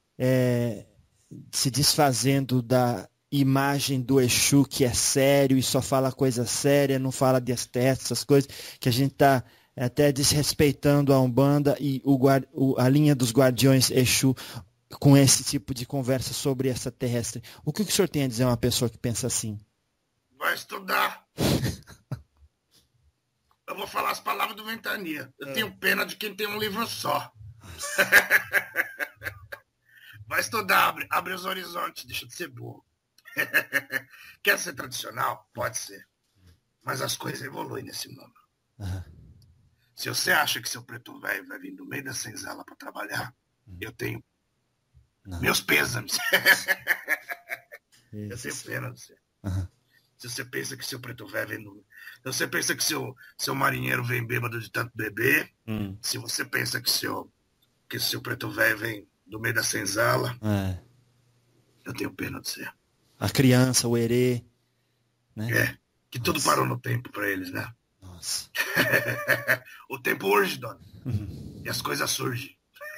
[SPEAKER 2] se desfazendo da imagem do Exu que é sério e só fala coisa séria, não fala de estética, essas coisas, que a gente está até desrespeitando a Umbanda e a linha dos guardiões Exu com esse tipo de conversa sobre extraterrestre. O que o senhor tem a dizer a uma pessoa que pensa assim?
[SPEAKER 1] Vai estudar. Eu vou falar as palavras do Ventania. Eu tenho pena de quem tem um livro só. Vai estudar, abre os horizontes, deixa de ser burro. Quer ser tradicional? Pode ser. Mas as coisas evoluem nesse mundo.
[SPEAKER 2] Uhum.
[SPEAKER 1] Se você acha que seu preto velho vai vir do meio da senzala para trabalhar, eu tenho meus pêsames. Eu tenho pena de você.
[SPEAKER 2] Uhum.
[SPEAKER 1] Se você pensa que seu preto velho vem do... Se você pensa que seu marinheiro vem bêbado de tanto beber, se você pensa que seu preto velho vem do meio da senzala, eu tenho pena de você.
[SPEAKER 2] A criança, o herê, né?
[SPEAKER 1] Que tudo parou no tempo para eles, né?
[SPEAKER 2] Nossa.
[SPEAKER 1] O tempo urge, dona. E as coisas surgem.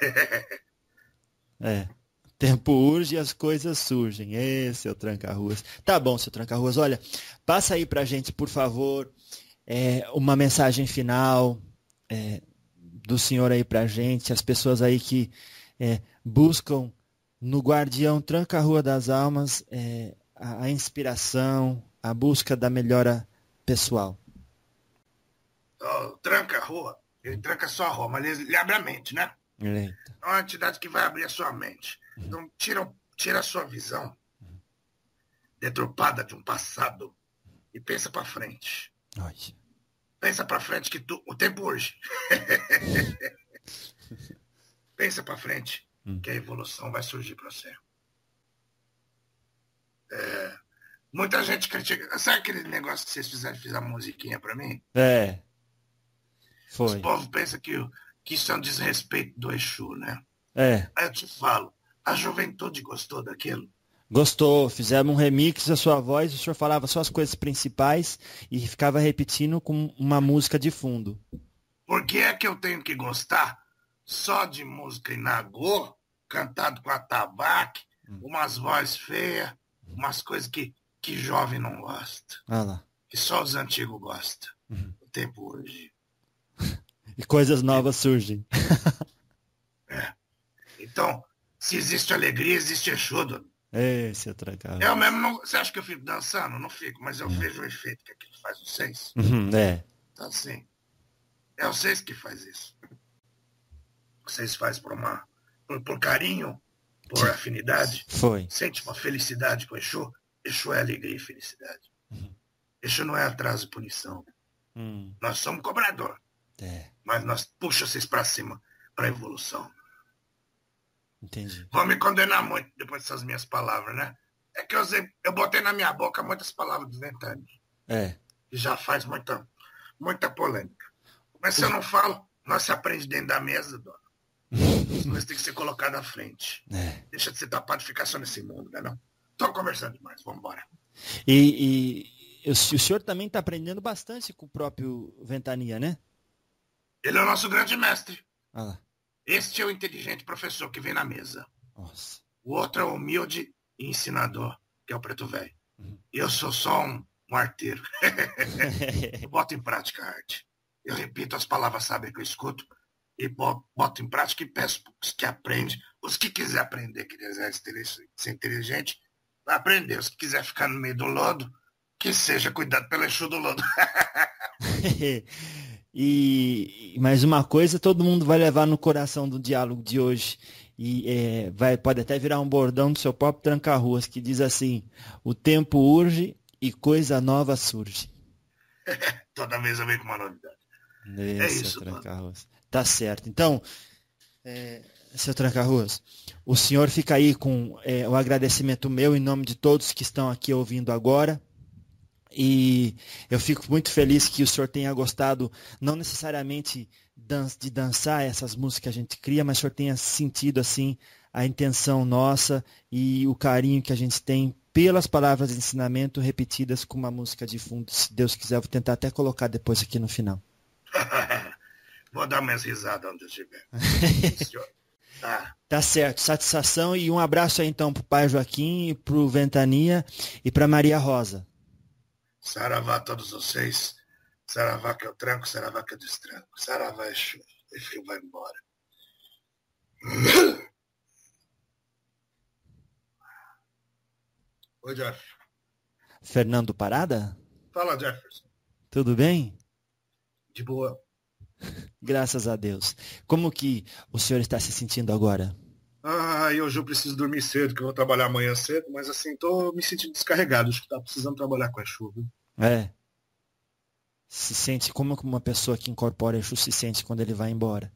[SPEAKER 2] O tempo urge e as coisas surgem. Seu Tranca-Ruas. Tá bom, seu Tranca-Ruas. Olha, passa aí pra gente, por favor, uma mensagem final do senhor aí pra gente, as pessoas aí que buscam no Guardião Tranca-Rua das Almas a inspiração, a busca da melhora pessoal.
[SPEAKER 1] Tranca-Rua, ele tranca só a rua, mas ele abre a mente, né?
[SPEAKER 2] Eita.
[SPEAKER 1] É uma entidade que vai abrir a sua mente. Então, tira a sua visão deturpada de um passado e pensa para frente.
[SPEAKER 2] Ai.
[SPEAKER 1] Pensa para frente que o tempo urge. Pensa para frente que a evolução vai surgir para você. Muita gente critica. Sabe aquele negócio que vocês fizeram a musiquinha para mim?
[SPEAKER 2] Foi.
[SPEAKER 1] Os povos pensam que isso é um desrespeito do Exu, né? Aí eu te falo, a juventude gostou daquilo?
[SPEAKER 2] Gostou, fizemos um remix da sua voz, o senhor falava só as coisas principais e ficava repetindo com uma música de fundo.
[SPEAKER 1] Por que é que eu tenho que gostar só de música inagô, cantado com atabaque, umas vozes feias, umas coisas que jovem não gosta?
[SPEAKER 2] Ah lá.
[SPEAKER 1] Que só os antigos gostam. O tempo hoje.
[SPEAKER 2] E coisas novas surgem.
[SPEAKER 1] Então, se existe alegria, existe Exu, dona.
[SPEAKER 2] Seu Tranca-Ruas.
[SPEAKER 1] Eu mesmo não... Você acha que eu fico dançando? Não fico, mas eu vejo o efeito que aquilo faz vocês. Então, assim, é vocês que faz isso. Vocês fazem por carinho, por afinidade.
[SPEAKER 2] Foi.
[SPEAKER 1] Sente uma felicidade com o Exu. Exu é alegria e felicidade. Exu não é atraso e punição. Nós somos cobrador. Mas nós puxa vocês para cima, para evolução.
[SPEAKER 2] Entendi.
[SPEAKER 1] Vão me condenar muito depois dessas minhas palavras, né? É que eu botei na minha boca muitas palavras do Ventania. E já faz muita polêmica. Mas se eu não falo, nós se aprende dentro da mesa, dona. Nós tem que ser colocado à frente. Deixa de ser tapado e ficar só nesse mundo, né? Não? Tô conversando demais, vamos embora.
[SPEAKER 2] E o senhor também está aprendendo bastante com o próprio Ventania, né?
[SPEAKER 1] Ele é o nosso grande mestre.
[SPEAKER 2] Ah lá.
[SPEAKER 1] Este é o inteligente professor que vem na mesa.
[SPEAKER 2] Nossa.
[SPEAKER 1] O outro é o humilde e ensinador, que é o preto velho. E eu sou só um arteiro. Eu boto em prática a arte. Eu repito as palavras sábias que eu escuto e boto em prática e peço os que aprendem. Os que quiser aprender, que quiser ser inteligente, vai aprender. Os que quiser ficar no meio do lodo, que seja cuidado pelo Exu do lodo.
[SPEAKER 2] E mais uma coisa, todo mundo vai levar no coração do diálogo de hoje. E pode até virar um bordão do seu próprio Tranca-Ruas, que diz assim: o tempo urge e coisa nova surge.
[SPEAKER 1] Toda vez eu venho com uma novidade. É isso,
[SPEAKER 2] Tranca-Ruas. Tá certo. Então, Seu Tranca-Ruas, o senhor fica aí com o agradecimento meu em nome de todos que estão aqui ouvindo agora. E eu fico muito feliz que o senhor tenha gostado, não necessariamente de dançar essas músicas que a gente cria, mas o senhor tenha sentido assim a intenção nossa e o carinho que a gente tem pelas palavras de ensinamento repetidas com uma música de fundo. Se Deus quiser, eu vou tentar até colocar depois aqui no final.
[SPEAKER 1] Vou dar minhas risadas onde eu estiver.
[SPEAKER 2] Tá certo, satisfação e um abraço aí então pro pai Joaquim, pro Ventania e pra Maria Rosa.
[SPEAKER 1] Saravá a todos vocês. Saravá que eu tranco, saravá que eu destranco. Saravá é chuva, e frio vai embora. Oi, Jeff.
[SPEAKER 2] Fernando Parada?
[SPEAKER 1] Fala, Jefferson.
[SPEAKER 2] Tudo bem?
[SPEAKER 1] De boa.
[SPEAKER 2] Graças a Deus. Como que o senhor está se sentindo agora?
[SPEAKER 1] Hoje eu preciso dormir cedo, que eu vou trabalhar amanhã cedo, mas assim, tô me sentindo descarregado. Acho que tá precisando trabalhar com a chuva.
[SPEAKER 2] Se sente como uma pessoa que incorpora Exu se sente quando ele vai embora?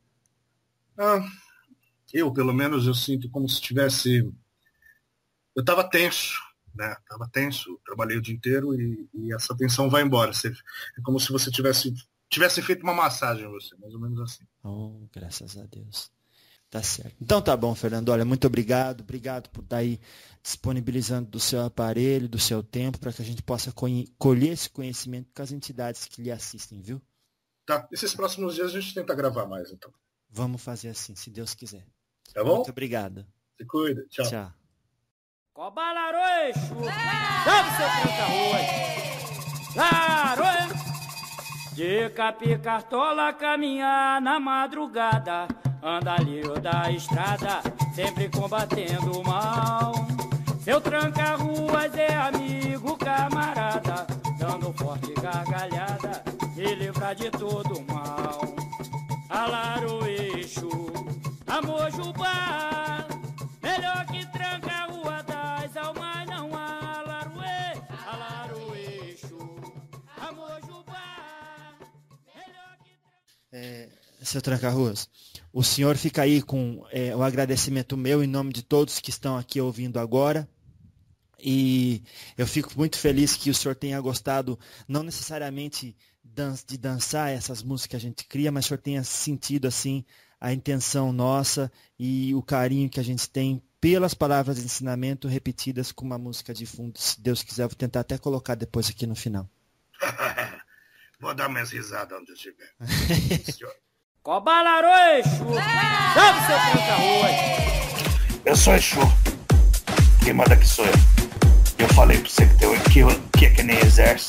[SPEAKER 1] Eu, pelo menos, eu sinto como se tivesse... Eu tava tenso, né? Tava tenso, trabalhei o dia inteiro e essa tensão vai embora. É como se você tivesse feito uma massagem em você, mais ou menos assim.
[SPEAKER 2] Oh, graças a Deus. Tá certo. Então tá bom, Fernando. Olha, muito obrigado. Obrigado por estar aí disponibilizando do seu aparelho, do seu tempo, para que a gente possa colher esse conhecimento com as entidades que lhe assistem, viu?
[SPEAKER 1] Tá. Esses próximos dias a gente tenta gravar mais, então.
[SPEAKER 2] Vamos fazer assim, se Deus quiser.
[SPEAKER 1] Tá bom?
[SPEAKER 2] Muito obrigado.
[SPEAKER 1] Se cuida. Tchau.
[SPEAKER 2] Tchau.
[SPEAKER 3] Cobalaroixo, salve seu Tranca-Ruas. Laroe, de Capicartola caminhar na madrugada, andalho da estrada, sempre combatendo o mal. Seu Tranca-Ruas é amigo, camarada, dando forte gargalhada, e livrar de todo o mal. Alaroeixo, Amojubá, melhor que Tranca-Rua das almas não há. Alaroeixo, Amojubá, melhor que...
[SPEAKER 2] Seu Tranca-Ruas, o senhor fica aí com o agradecimento meu em nome de todos que estão aqui ouvindo agora. E eu fico muito feliz que o senhor tenha gostado, não necessariamente de dançar essas músicas que a gente cria, mas o senhor tenha sentido assim a intenção nossa e o carinho que a gente tem pelas palavras de ensinamento repetidas com uma música de fundo. Se Deus quiser, eu vou tentar até colocar depois aqui no final.
[SPEAKER 1] Vou dar minhas risadas onde eu estiver.
[SPEAKER 3] Cobalaroixo, salve seu Tranca-Ruas.
[SPEAKER 1] Eu sou Exu. Quem manda aqui sou eu. Eu falei pra você que é que nem exército.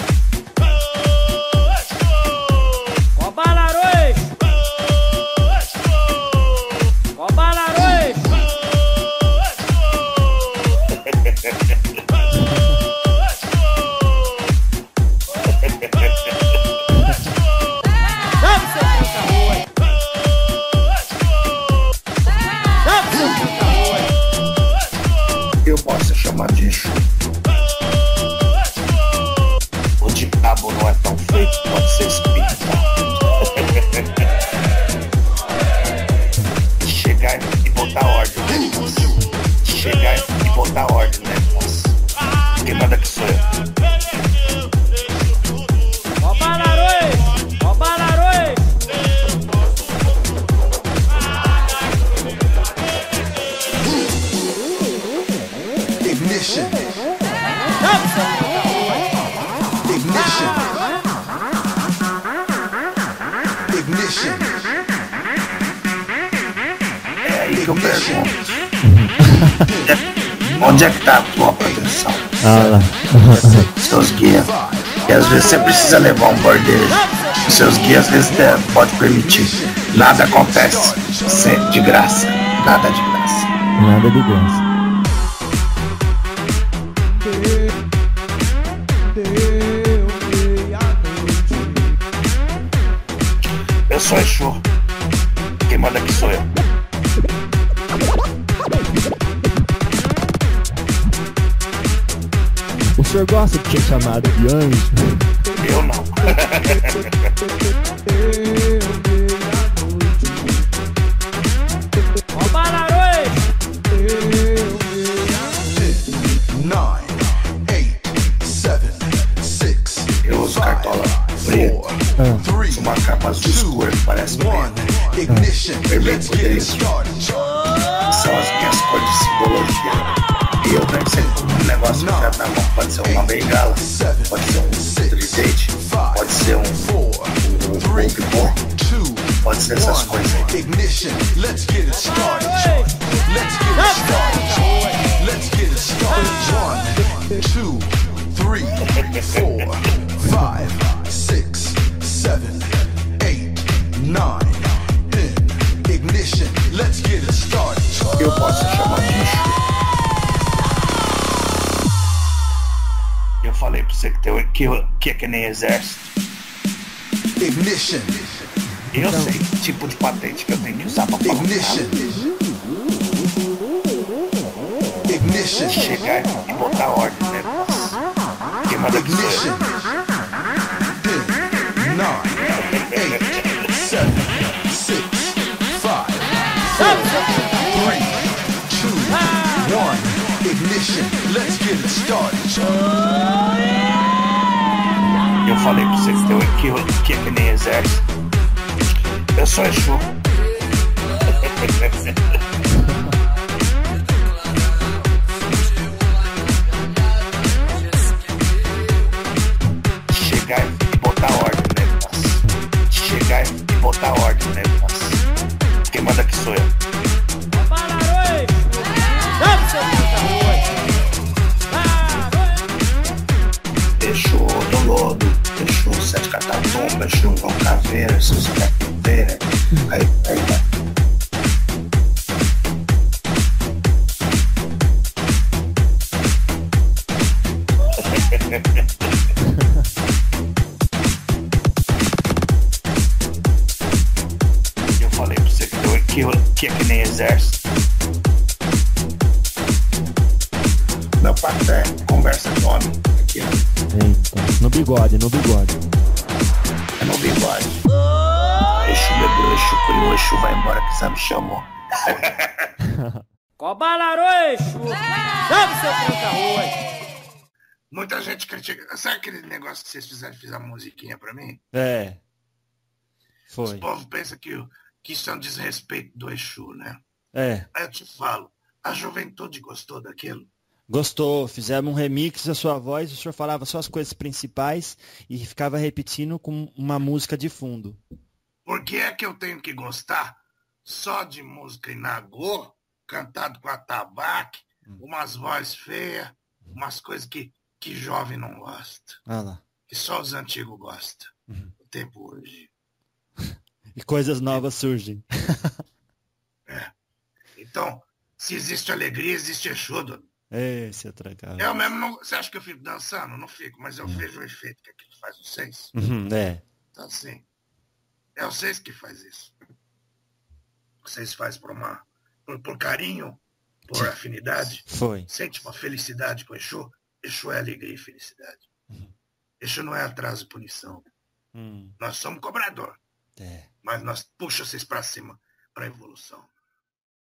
[SPEAKER 3] Cobalaroixo, Cobalaroixo. Salve seu Tranca-Ruas. Salve seu Tranca-Ruas.
[SPEAKER 1] Eu posso ser chamado de Exu. O diabo não é tão feito, pode ser espírito. Chegar e botar ordem, né, moço? Chegar e botar ordem, né, moço? Quem manda aqui sou eu.
[SPEAKER 3] Cobalaroixo, Cobalaroixo.
[SPEAKER 4] Ignition.
[SPEAKER 3] Salve seu Tranca-Ruas.
[SPEAKER 4] Ignition. Ignition.
[SPEAKER 1] É aí que eu pergunto. Onde é que tá a tua proteção? Seus guias. E às vezes você precisa levar um bordeiro. Os seus guias às vezes pode permitir. Nada acontece. De graça. Nada de graça.
[SPEAKER 2] Nada de graça.
[SPEAKER 1] Eu sou Exu. Quem manda aqui sou eu.
[SPEAKER 2] O senhor gosta de ser chamado de anjo?
[SPEAKER 1] Eu não. uma capa azul escura que parece
[SPEAKER 4] Ignition.
[SPEAKER 1] vermelho
[SPEAKER 4] Let's
[SPEAKER 1] por
[SPEAKER 4] get it
[SPEAKER 1] dentro.
[SPEAKER 4] started.
[SPEAKER 1] São as minhas cores de simbologia. E eu tenho sempre um negócio enfiado na mão. Pode ser uma bengala, pode ser um tridente, pode ser um pokeball, pode ser essas coisas aí.
[SPEAKER 4] Ignition. Let's get it started. Let's get it started. Let's get it started. 1, 2, 3, 4, 5, 6, 7, 8, 9, 10. Ignition. Let's get it started.
[SPEAKER 1] Eu posso chamar bicho. Eu falei pra você que é que nem exército.
[SPEAKER 4] Ignition.
[SPEAKER 1] Eu sei que tipo de patente que eu tenho que usar pra falar.
[SPEAKER 4] Ignition. Ignition.
[SPEAKER 1] Chegar e botar ordem, né? Quem manda que sou
[SPEAKER 4] Ignition.
[SPEAKER 1] eu.
[SPEAKER 4] 10, 9, 8, 7, 6, 5, 4, 3, 2, 1. Ignition. Let's get it started.
[SPEAKER 1] Eu falei pra você que é que nem exército. Eu sou Exu. Chegar e botar ordem, né? Chegar e botar ordem, né? Quem manda que sou eu. Exu do lodo, Exu sete catatumba, Exu João Caveira, Exu Zé Caveira. Aí vai. Eu falei pra você que é que nem exército. Meu paté conversa com homem. Aqui, ó.
[SPEAKER 2] Eita, no bigode.
[SPEAKER 1] É no bigode. Exu bebeu, Exu criou, Exu vai embora que sabe chamou.
[SPEAKER 3] Cobalarou, Exu! Sabe seu tranca-ruas!
[SPEAKER 1] Muita gente critica. Sabe aquele negócio que vocês fizeram a musiquinha pra mim?
[SPEAKER 2] É.
[SPEAKER 1] Os
[SPEAKER 2] Foi.
[SPEAKER 1] povos pensam que isso é um desrespeito do Exu, né?
[SPEAKER 2] É.
[SPEAKER 1] Aí eu te falo, a juventude gostou daquilo?
[SPEAKER 2] Gostou, fizemos um remix da sua voz, o senhor falava só as coisas principais e ficava repetindo com uma música de fundo.
[SPEAKER 1] Por que é que eu tenho que gostar só de música em nagô, cantado com atabaque, umas vozes feias, umas coisas que jovem não gosta,
[SPEAKER 2] Olha lá.
[SPEAKER 1] que só os antigos gostam. O tempo hoje.
[SPEAKER 2] E coisas novas surgem.
[SPEAKER 1] Então, se existe alegria, existe Exu, dona.
[SPEAKER 2] Esse é trancado.
[SPEAKER 1] Eu mesmo não. Você acha que eu fico dançando? Não fico, mas eu vejo o efeito que aquilo faz vocês.
[SPEAKER 2] É.
[SPEAKER 1] Então assim, é vocês que faz isso. Vocês fazem por carinho, por afinidade.
[SPEAKER 2] Foi.
[SPEAKER 1] Sente uma felicidade com Exu. Exu é alegria e felicidade. Exu não é atraso e punição. Nós somos cobrador,
[SPEAKER 2] É.
[SPEAKER 1] mas nós puxa vocês pra cima, pra evolução.